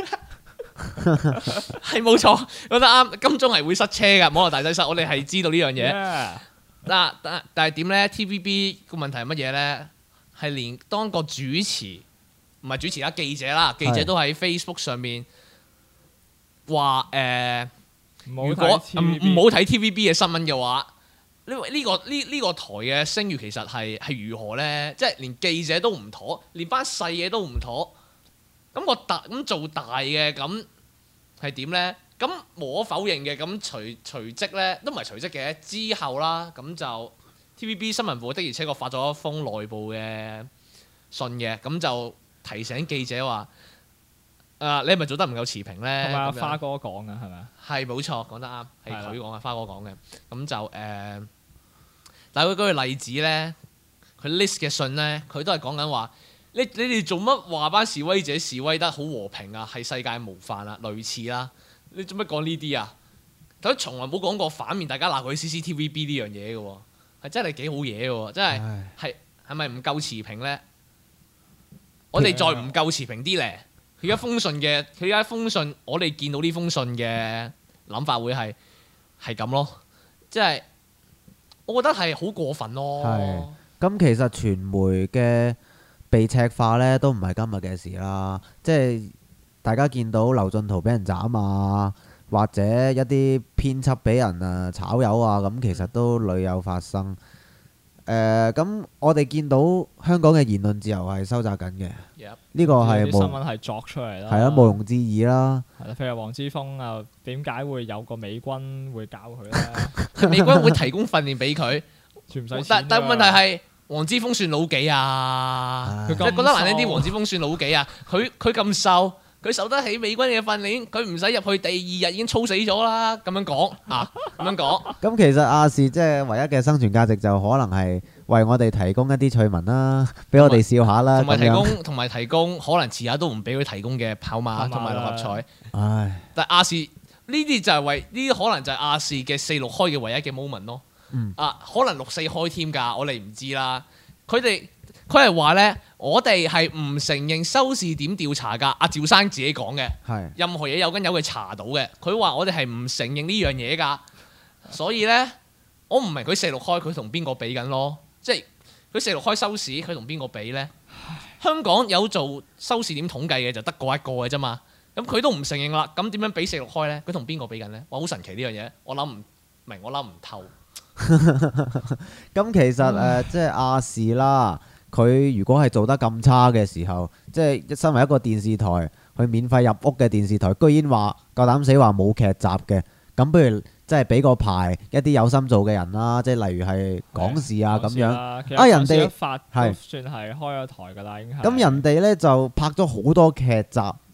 係冇錯，覺得啱。金鐘係會塞車㗎，網絡大擠塞，我哋係知道呢樣嘢。嗱，但但係點咧 ？T V B 個問題係乜嘢咧？係連當個主持。唔係主持啦，記者啦，記者都喺 Facebook 上面話誒，如果唔唔好睇 T V B 嘅新聞嘅話，呢呢個呢呢個台嘅聲譽其實係係如何呢？即係連記者都唔妥，連班細嘢都唔妥，咁個大咁做大嘅咁係點呢？咁無可否認嘅，咁隨隨即呢，都唔係隨即嘅，之後啦，咁就 T V B 新聞部的而且確發咗一封內部嘅信嘅，咁就提醒記者話：誒、啊，你係咪做得唔夠持平咧？
同埋阿花哥講嘅係咪啊？
係冇錯，講得啱，係佢講嘅，花哥講嘅。咁就誒、呃，但係佢舉個例子咧，佢 list 嘅信咧，佢都係講緊話：你你哋做乜話班示威者示威得好和平啊？係世界模範啊，類似啦。你做乜講呢啲啊？佢從來冇講過反面，大家鬧佢 C C T V B 呢樣嘢嘅喎，係真係幾好嘢嘅喎，真係係係咪唔夠持平咧？我哋再唔夠持平啲咧，佢而家封信嘅，佢而家封信，我哋見到呢封信嘅諗法會係係咁咯，即係我覺得係好過分咯。
係，咁其實傳媒嘅被赤化咧，都唔係今日嘅事啦。即係大家見到劉進圖俾人斬啊，或者一啲編輯俾人啊炒魷啊，咁其實都屢有發生。誒咁，呃、我哋見到香港嘅言論自由係收窄緊嘅，呢
Yep.
個係
啲新聞係作出嚟啦，
係啦，毋庸置疑啦。
係啦，譬如黃之鋒啊，點解會有個美軍會教佢咧？
美軍會提供訓練俾佢，
全唔使錢。
但但問題係黃之鋒算老幾啊？即係覺得難聽啲，黃之鋒算老幾啊？佢佢咁瘦。佢受得起美軍嘅訓練，佢唔使入去第二日已經操死咗啦。咁樣講啊，咁樣講。
咁其實亞視即係唯一嘅生存價值就可能係為我哋提供一啲趣聞啦，俾我哋笑下啦。
同埋提供，同埋提供，可能遲下都唔俾佢提供嘅跑馬同埋六合彩。唉！但係亞視呢啲就係為呢啲可能就係亞視嘅四六開嘅唯一嘅 moment 咯。嗯。啊，可能六四開添㗎，我哋唔知啦。佢哋。佢係話咧，我哋係唔承認收視點調查㗎。阿趙生自己講嘅，
係
任何嘢有根有據查到嘅。佢話我哋係唔承認呢樣嘢㗎。所以咧，我唔明佢四六開佢同邊個比緊咯？即係佢四六開收視，佢同邊個比咧？香港有做收視點統計嘅就得嗰一個嘅啫嘛。咁佢都唔承認啦。咁點樣比四六開咧？佢同邊個比緊咧？哇，好神奇呢樣嘢，我諗唔明，我諗唔透。
咁其實誒、呃，即係亞視啦。佢如果係做得咁差嘅時候，即係身為一個電視台，去免費入屋嘅電視台，居然話夠膽死話冇劇集嘅，咁不如即係俾個牌一啲有心做嘅人啦，即係例如係港視啊咁樣。啊人哋
係算係開咗台㗎啦，已經係。
咁人哋呢就拍咗好多劇集，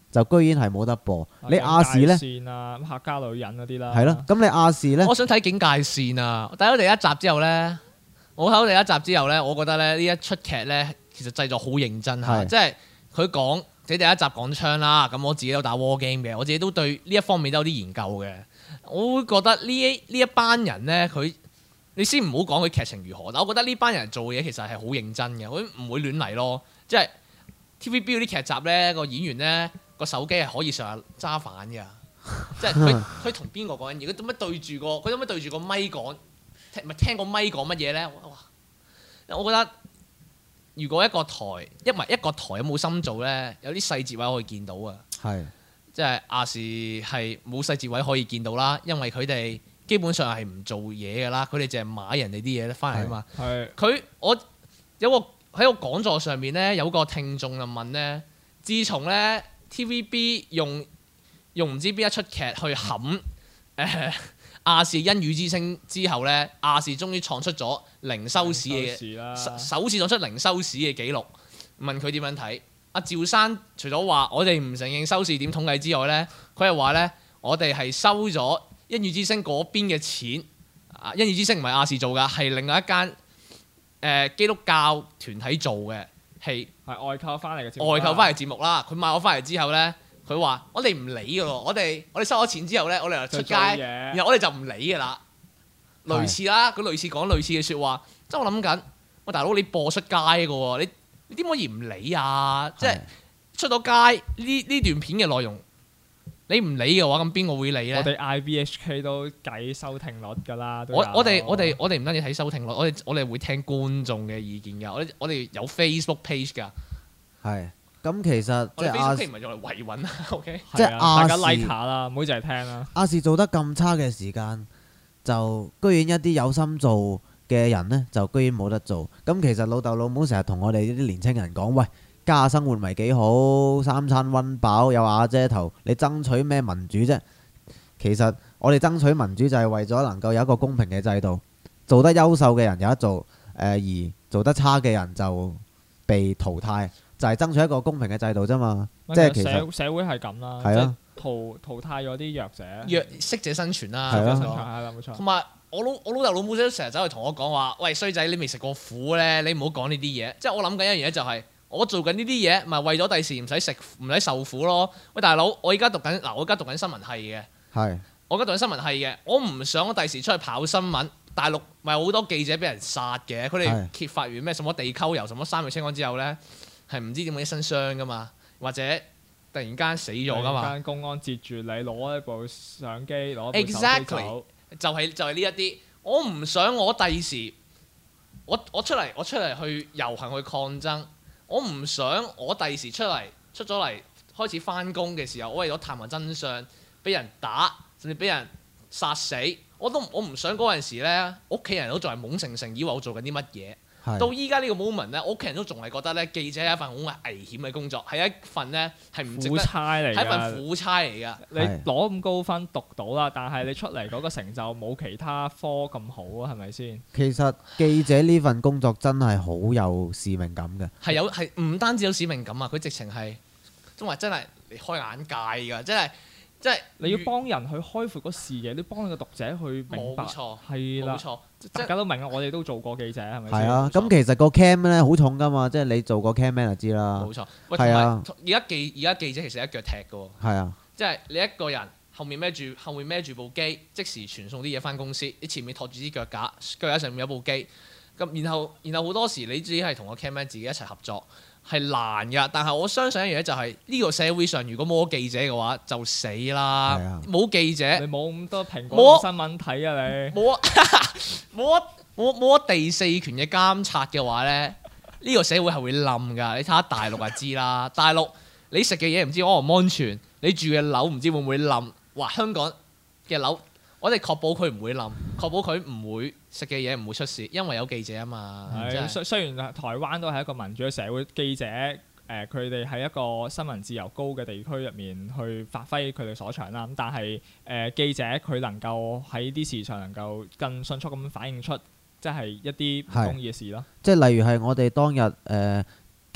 就居然係冇得播。你亞視咧，
警戒線啊，客家女人嗰啲啦。
係咯，咁你亞視咧，
我想睇警戒線啊！睇咗第一集之後咧，我睇咗第一集之後咧，我覺得咧呢一出劇咧，其實製作好認真嚇，即係佢講你第一集講槍啦，咁我自己都打 war game 嘅，我自己都對呢一方面都有啲研究嘅。我會覺得呢呢一班人咧，佢你先唔好講佢劇情如何，但我覺得呢班人做嘢其實係好認真嘅，佢唔會亂嚟咯。即係 T V B 嗰啲劇集咧，個演員咧個手機係可以上下揸反㗎，即係佢佢同邊個講緊嘢，佢點解對住個佢點解對住個咪講，聽咪聽個咪講乜嘢咧？哇！我覺得如果一個台一埋一個台有冇心做咧，有啲細節位可以見到啊。係。即係亞視係冇細節位可以見到啦，因為佢哋基本上係唔做嘢㗎啦，佢哋淨係買人哋啲嘢咧翻嚟啊嘛。係。佢我有個喺個講座上面咧，有個聽眾就問咧，自從咧 T V B 用用唔知邊一出劇去冚誒亞視欣語之聲之後咧，亞視終於創出咗零收視嘅首次創出零收視嘅紀錄。問佢點樣睇？阿趙生除咗話我哋唔承認收視點統計之外咧，佢係話咧我哋係收咗欣語之聲嗰邊嘅錢。啊，欣語之聲唔係亞視做㗎，係另外一間誒、呃、基督教團體做嘅，係
係外購翻嚟嘅節目。
外購翻嚟節目啦。佢買我翻嚟之後咧，佢話我哋唔理㗎喎，我哋我哋收咗錢之後咧，我哋就出街，然後我哋就唔理㗎啦。類似啦，佢類似講類似嘅説話，即係我諗緊，喂大佬你播出街㗎喎，你。你點可以唔理啊？即係出到街呢呢段片嘅內容，你唔理嘅話，咁邊個會理咧？
我哋 I B H K 都計收聽率㗎啦。
我我哋我哋我哋唔單止睇收聽率，我哋我哋會聽觀眾嘅意見㗎。我哋我哋有 Facebook page 㗎。
係。咁其實
我哋 Facebook page 唔係用嚟維穩啊。OK。
即係
大家 like 下啦，唔好淨係聽啦。
亞視做得咁差嘅時間，就居然一啲有心做嘅人呢，就居然冇得做。咁其實老豆老母成日同我哋呢啲年青人講，喂，家下生活咪幾好，三餐溫飽有瓦遮頭，你爭取咩民主啫？其實我哋爭取民主就係為咗能夠有一個公平嘅制度，做得優秀嘅人有得做，誒、呃、而做得差嘅人就被淘汰，就係、是、爭取一個公平嘅制度啫嘛。即係其實
社社會係咁啦，
係啊，
淘淘汰咗啲弱者，
弱適者生存啦，
係啊，
係啦，冇錯。
同埋我老我老豆老母都成日走去同我講話，喂衰仔，你未食過苦咧，你唔好講呢啲嘢。即係我諗緊一樣嘢就係、是，我做緊呢啲嘢，咪為咗第時唔使食唔使受苦咯。喂大佬，我而家讀緊嗱，我而家讀緊新聞系嘅，
係，
我而家讀緊新聞系嘅，我唔想我第時出去跑新聞，大陸咪好多記者俾人殺嘅，佢哋揭發完咩什麼地溝油、什麼三月清案之後咧，係唔知點解一身傷噶嘛，或者突然間死咗噶嘛。
突然間公安截住你，攞一部相機，攞部手機走。
Exactly，就係就係呢一啲。我唔想我第時，我我出嚟我出嚟去遊行去抗爭，我唔想我第時出嚟出咗嚟開始返工嘅時候，我為咗探問真相，俾人打甚至俾人殺死，我都我唔想嗰陣時咧，屋企人都仲係懵成成以為我做緊啲乜嘢。到依家呢個 moment 咧，屋企人都仲係覺得咧，記者係一份好危險嘅工作，係一份咧係唔值得，
苦差嚟㗎，
係一份苦差嚟㗎。
你攞咁高分讀到啦，但係你出嚟嗰個成就冇其他科咁好啊，係咪先？
其實記者呢份工作真係好有使命感嘅。
係有係唔單止有使命感啊，佢直情係，因為真係你開眼界㗎，真係。即係
你要幫人去開闊個視野，你幫你個讀者去明白，係啦，
冇錯，
大家都明啊！我哋都做過記者，係咪先？
係啊，咁其實個 cam 咧好重㗎嘛，即係你做過 cam man 就知啦。
冇錯，
係啊。
而家記而家記者其實一腳踢㗎喎。
係啊。
即係你一個人後面孭住後面孭住部機，即時傳送啲嘢翻公司，你前面托住支腳架，腳架上面有部機，咁然後然後好多時你只係同個 cam man 自己一齊合作。係難㗎，但係我相信一樣嘢就係呢個社會上，如果冇咗記者嘅話，就死啦。冇記者，
你冇咁多蘋果新聞睇啊！你
冇冇冇冇第四權嘅監察嘅話咧，呢個社會係會冧㗎。你睇下大陸就知啦，大陸你食嘅嘢唔知安唔安全，你住嘅樓唔知會唔會冧。哇！香港嘅樓，我哋確保佢唔會冧，確保佢唔會食嘅嘢唔會出事，因為有記者啊嘛。
係雖雖然台灣都係一個民主嘅社會，記者誒佢哋喺一個新聞自由高嘅地區入面去發揮佢哋所長啦。咁但係誒、呃、記者佢能夠喺啲事上能夠更迅速咁反映出即係一啲唔公義嘅事咯。
即係例如係我哋當日誒、呃、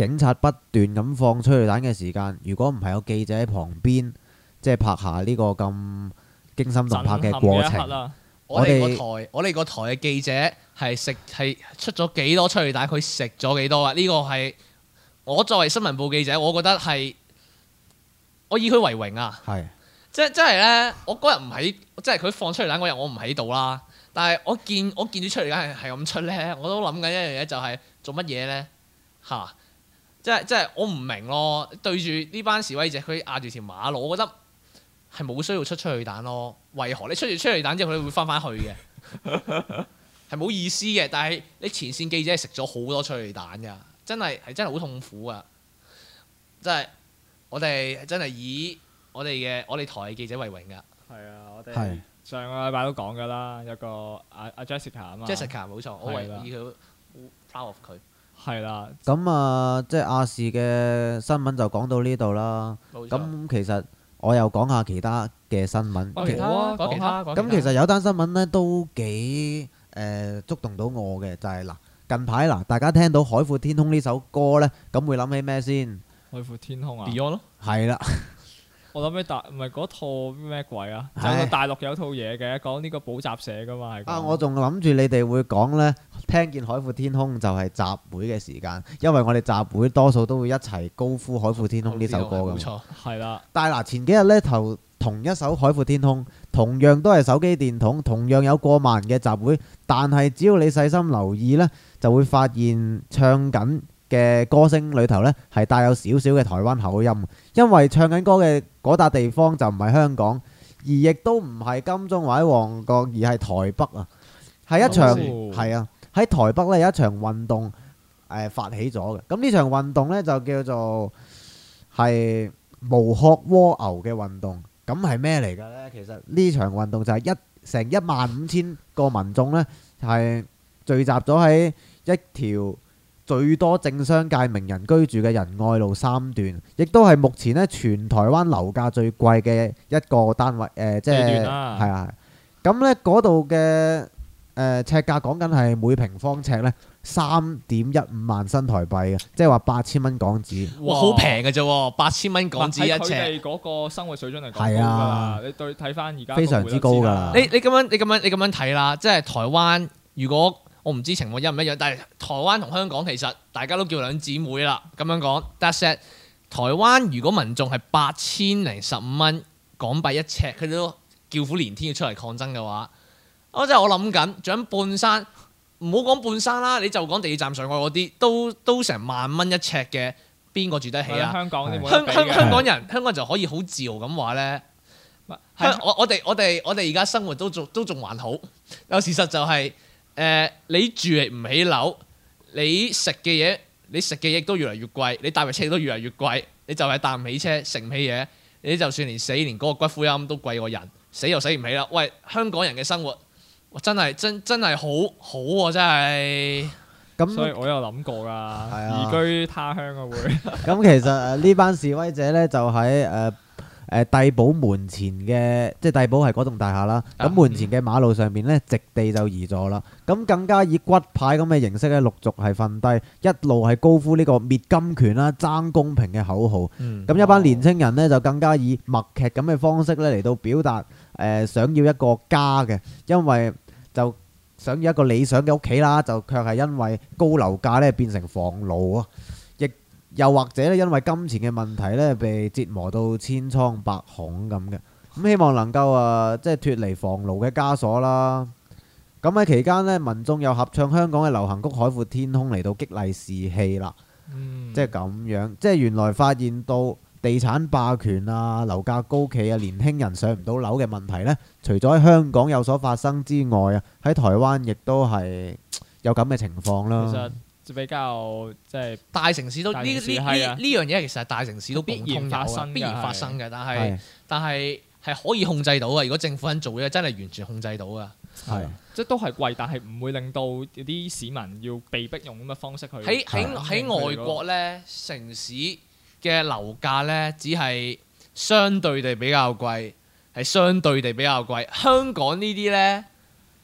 警察不斷咁放催淚彈嘅時間，如果唔係有記者喺旁邊，即係拍下呢個咁驚心動魄嘅過程，
我哋個台我哋個台嘅記者係食係出咗幾多催淚彈，佢食咗幾多啊？呢個係我作為新聞部記者，我覺得係我以佢為榮啊！
係
即即係咧，我嗰日唔喺，即係佢放催淚彈嗰日，我唔喺度啦。但係我見我見到催淚彈係係咁出咧，我都諗緊一樣嘢，就係做乜嘢咧嚇？即係即係我唔明咯。對住呢班示威者，佢壓住條馬路，我覺得係冇需要出催淚彈咯。為何你出住催淚彈之後，佢哋會翻返去嘅？係冇意思嘅。但係你前線記者係食咗好多催淚彈㗎，真係係真係好痛苦啊！即係我哋真係以我哋嘅我哋台嘅記者為榮㗎。
係啊，我哋上個禮拜都講㗎啦，有個阿阿 Jessica 啊嘛。
Jessica 冇錯，我為以佢 proud of 佢。
係啦。
咁啊，即係亞視嘅新聞就講到呢度啦。咁其實我又講下其他嘅新聞。
講其他，講其他。
咁其實有單新聞咧都幾誒觸動到我嘅，就係嗱近排嗱大家聽到《海闊天空》呢首歌咧，咁會諗起咩先？
海闊天空啊
Beyond 咯。
係啦。
我諗起大唔係嗰套咩鬼啊？就係大陸有套嘢嘅，講呢個補習社噶嘛係。
啊！我仲諗住你哋會講呢，聽見海闊天空就係集會嘅時間，因為我哋集會多數都會一齊高呼海闊天空呢首歌㗎嘛。
冇錯，
係啦。
但係嗱，前幾日呢，頭同一首海闊天空，同樣都係手機電筒，同樣有過萬人嘅集會，但係只要你細心留意呢，就會發現唱緊嘅歌聲裏頭呢係帶有少少嘅台灣口音，因為唱緊歌嘅嗰笪地方就唔係香港，而亦都唔係金鐘或者旺角，而係台北啊！係一場係啊，喺台北呢有一場運動誒、呃、發起咗嘅。咁呢場運動呢，就叫做係無殼蝸牛嘅運動。咁係咩嚟㗎呢？其實呢場運動就係一成一萬五千個民眾呢，係聚集咗喺一條最多政商界名人居住嘅仁愛路三段，亦都係目前咧全台灣樓價最貴嘅一個單位。誒、呃，即係係啊，咁咧嗰度嘅誒尺價講緊係每平方尺咧三點一五萬新台幣嘅，即係話八千蚊港紙。
哇，好平嘅啫喎，八千蚊港紙一尺。
佢哋嗰個生活水準嚟講，
係啊，
你對睇翻而家
非常之高㗎。
你你咁樣你咁樣你咁樣睇啦，即係台灣如果。我唔知情況一唔一樣，但係台灣同香港其實大家都叫兩姊妹啦。咁樣講 ，That's it。台灣如果民眾係八千零十五蚊港幣一尺，佢哋都叫苦連天要出嚟抗爭嘅話，我真係我諗緊，仲有半山，唔好講半山啦，你就講地鐵站上外嗰啲，都都成萬蚊一尺嘅，邊個住得起啊？
香港啲
香香香港人，香港人就可以好自豪咁話咧。香我我哋我哋我哋而家生活都仲都仲還好，有事實就係、是。誒、呃，你住唔起樓，你食嘅嘢，你食嘅嘢都越嚟越貴，你搭嘅車都越嚟越貴，你就係搭唔起車，食唔起嘢，你就算連死連嗰個骨灰龕都貴過人，死又死唔起啦。喂，香港人嘅生活，哇真係真真係好好喎、啊，真係。
咁
所以我有諗過㗎，
啊、
移居他鄉啊會。
咁其實呢班示威者呢，就喺誒。呃誒帝寶門前嘅，即係帝寶係嗰棟大廈啦。咁、啊、門前嘅馬路上面呢，直地就移咗啦。咁更加以骨牌咁嘅形式咧，陸續係瞓低，一路係高呼呢個滅金權啦、爭公平嘅口號。咁、嗯、一班年青人呢，就更加以默劇咁嘅方式咧嚟到表達誒、呃、想要一個家嘅，因為就想要一個理想嘅屋企啦，就卻係因為高樓價咧變成房奴啊！又或者咧，因為金錢嘅問題咧，被折磨到千瘡百孔咁嘅，咁希望能夠啊，即係脫離房奴嘅枷鎖啦。咁喺期間呢，民眾又合唱香港嘅流行曲《海闊天空》嚟到激勵士氣啦。嗯、即係咁樣，即係原來發現到地產霸權啊、樓價高企啊、年輕人上唔到樓嘅問題呢，除咗喺香港有所發生之外啊，喺台灣亦都係有咁嘅情況啦。
就比較即係
大城市都呢呢呢呢樣嘢，其實係大城市都共通有嘅，必然發生嘅。但係但係係可以控制到嘅。如果政府肯做嘅，真係完全控制到嘅。
係即係都係貴，但係唔會令到啲市民要被逼用咁嘅方式去。
喺喺喺外國咧，城市嘅樓價咧，只係相對地比較貴，係相對地比較貴。香港呢啲咧，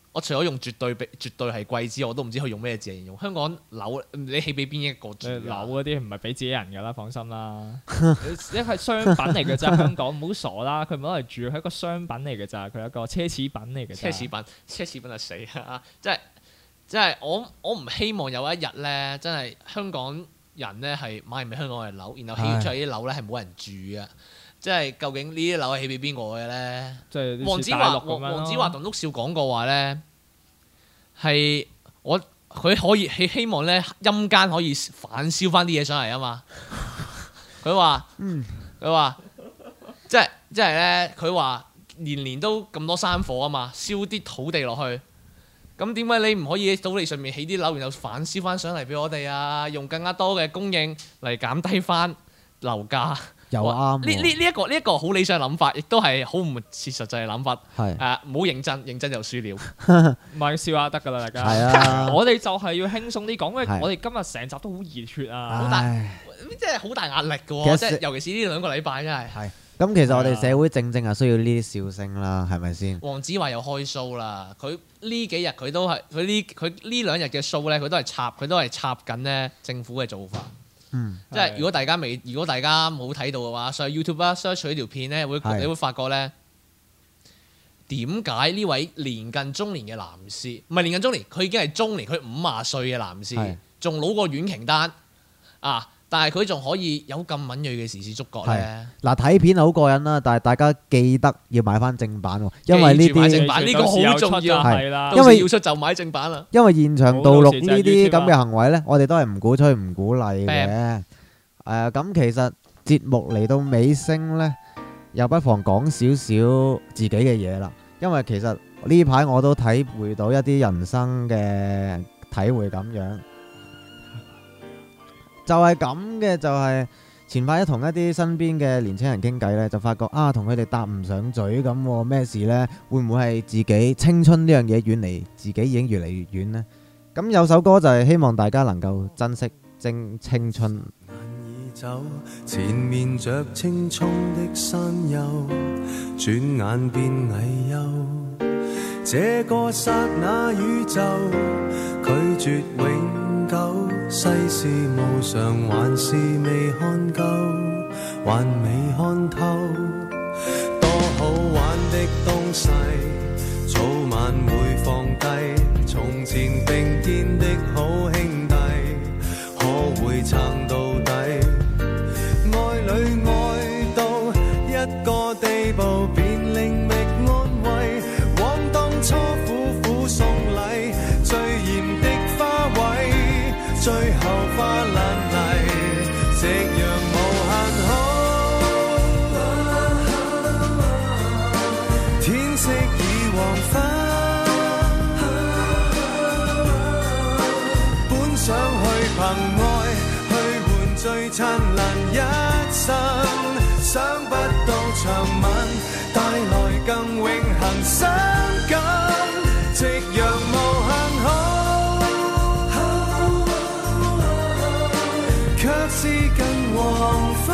我除咗用絕對比絕對係貴之外，我都唔知佢用咩字嚟形容。香港樓你起俾邊一個住啊？
樓嗰啲唔係俾自己人㗎啦，放心啦。因為係商品嚟嘅啫，香港唔好傻啦，佢唔攞嚟住，係一個商品嚟嘅咋，佢係一個奢侈品嚟嘅。
奢侈品，奢侈品就死啊！即係即係我我唔希望有一日咧，真係香港人咧係買唔起香港嘅樓，然後起出嚟啲樓咧係冇人住嘅。即係究竟呢啲樓係起俾邊個嘅咧？
即係
黃子華黃子華同陸少講過話咧，係我佢可以希希望咧陰間可以反燒翻啲嘢上嚟啊嘛。佢話，佢話即係即係咧，佢話年年都咁多山火啊嘛，燒啲土地落去。咁點解你唔可以喺土地上面起啲樓，然後反燒翻上嚟俾我哋啊？用更加多嘅供應嚟減低翻樓價。
又啱。
呢呢呢一個呢一個好理想嘅諗法，亦都係好唔切實際嘅諗法。
係
誒，唔好認真，認真就輸了。
唔係笑下得㗎啦，大家。
係啊。
我哋就係要輕鬆啲講，因為
係
我哋今日成集都好熱血啊，好
大，
唉
即係好大壓力嘅
其
喎。
實
即係尤其是呢兩個禮拜真係。
係。咁其實我哋社會正正係需要呢啲笑聲啦，係咪先？
黃子華又開 show 啦，佢呢幾日佢都係佢呢佢呢兩日嘅 show 咧，佢都係插佢都係插緊咧政府嘅做法。
嗯，
即係如果大家未，如果大家冇睇到嘅話，上 YouTube 啊 search 呢條片咧，會你會發覺咧，點解呢位年近中年嘅男士，唔係年近中年，佢已經係中年，佢五廿歲嘅男士，仲老過阮瓊丹啊！但係佢仲可以有咁敏鋭嘅時事觸覺咧。
嗱，睇片好過癮啦，但係大家記得要買翻正版喎，因為呢啲
買正版呢個好重要，
係啦，
因為要出就買正版啦。
因為現場盜錄呢啲咁嘅行為咧，我哋都係唔鼓吹唔鼓勵嘅。誒，咁其實節目嚟到尾聲咧，又不妨講少少自己嘅嘢啦。因為其實呢排我都體會到一啲人生嘅體會咁樣。就係咁嘅，就係前排一同一啲身邊嘅年輕人傾偈呢，就發覺啊，同佢哋搭唔上嘴咁，咩事呢？會唔會係自己青春呢樣嘢遠離自己已經越嚟越遠呢？咁有首歌就係希望大家能夠珍惜正青春。
難以走，前面着青蔥的山丘，轉眼變危憂。這個剎那宇宙，拒絕永久。世事無常，還是未看夠，還未看透。多好玩的東西，早晚會放低。從前並肩的好兄弟，可會撐到底？愛侶愛到一個地步，便另覓安慰。往當初苦苦送禮，最豔的花卉，最後花爛泥，夕陽無限好。天色已黃昏，本想去憑愛去換最燦爛一生，想不到長吻帶來更永恆傷感，夕陽無限好。卻是近黃昏，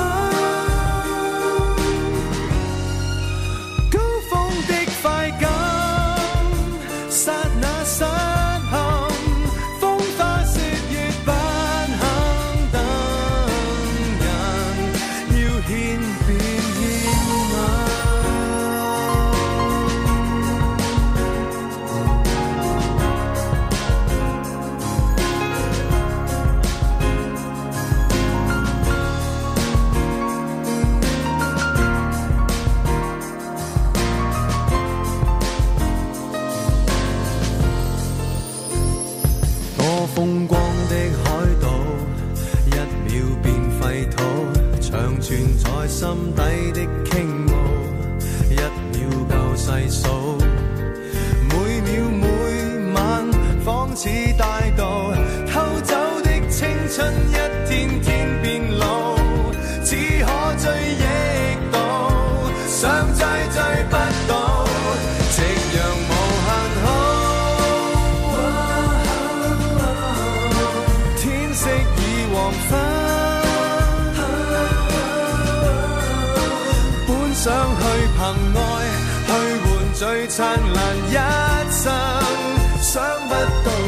高峰的快感，剎那失陷，風花雪月不肯等人，要獻便獻吻。風光的海島，一秒變廢土，長存在心底的傾慕，一秒夠細數。每秒每晚仿似大道，偷走的青春一天天變老，只可追憶到，想追追不到，夕陽無限好。色已黃昏，本想去憑愛去換最燦爛一生。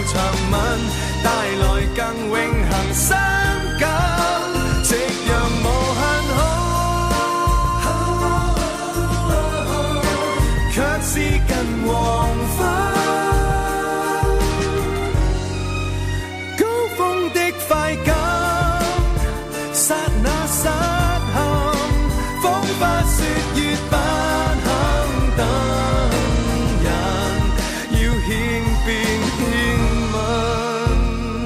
長吻，帶來更永恆傷感，夕陽無限好，卻是近黃昏。高峰的快感，剎那失陷，彷彿說越不肯等人，要獻變獻吻。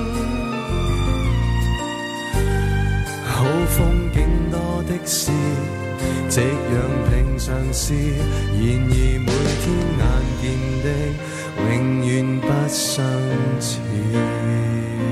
好風景多的是，夕陽平常事，然而每天眼見的永遠不相似。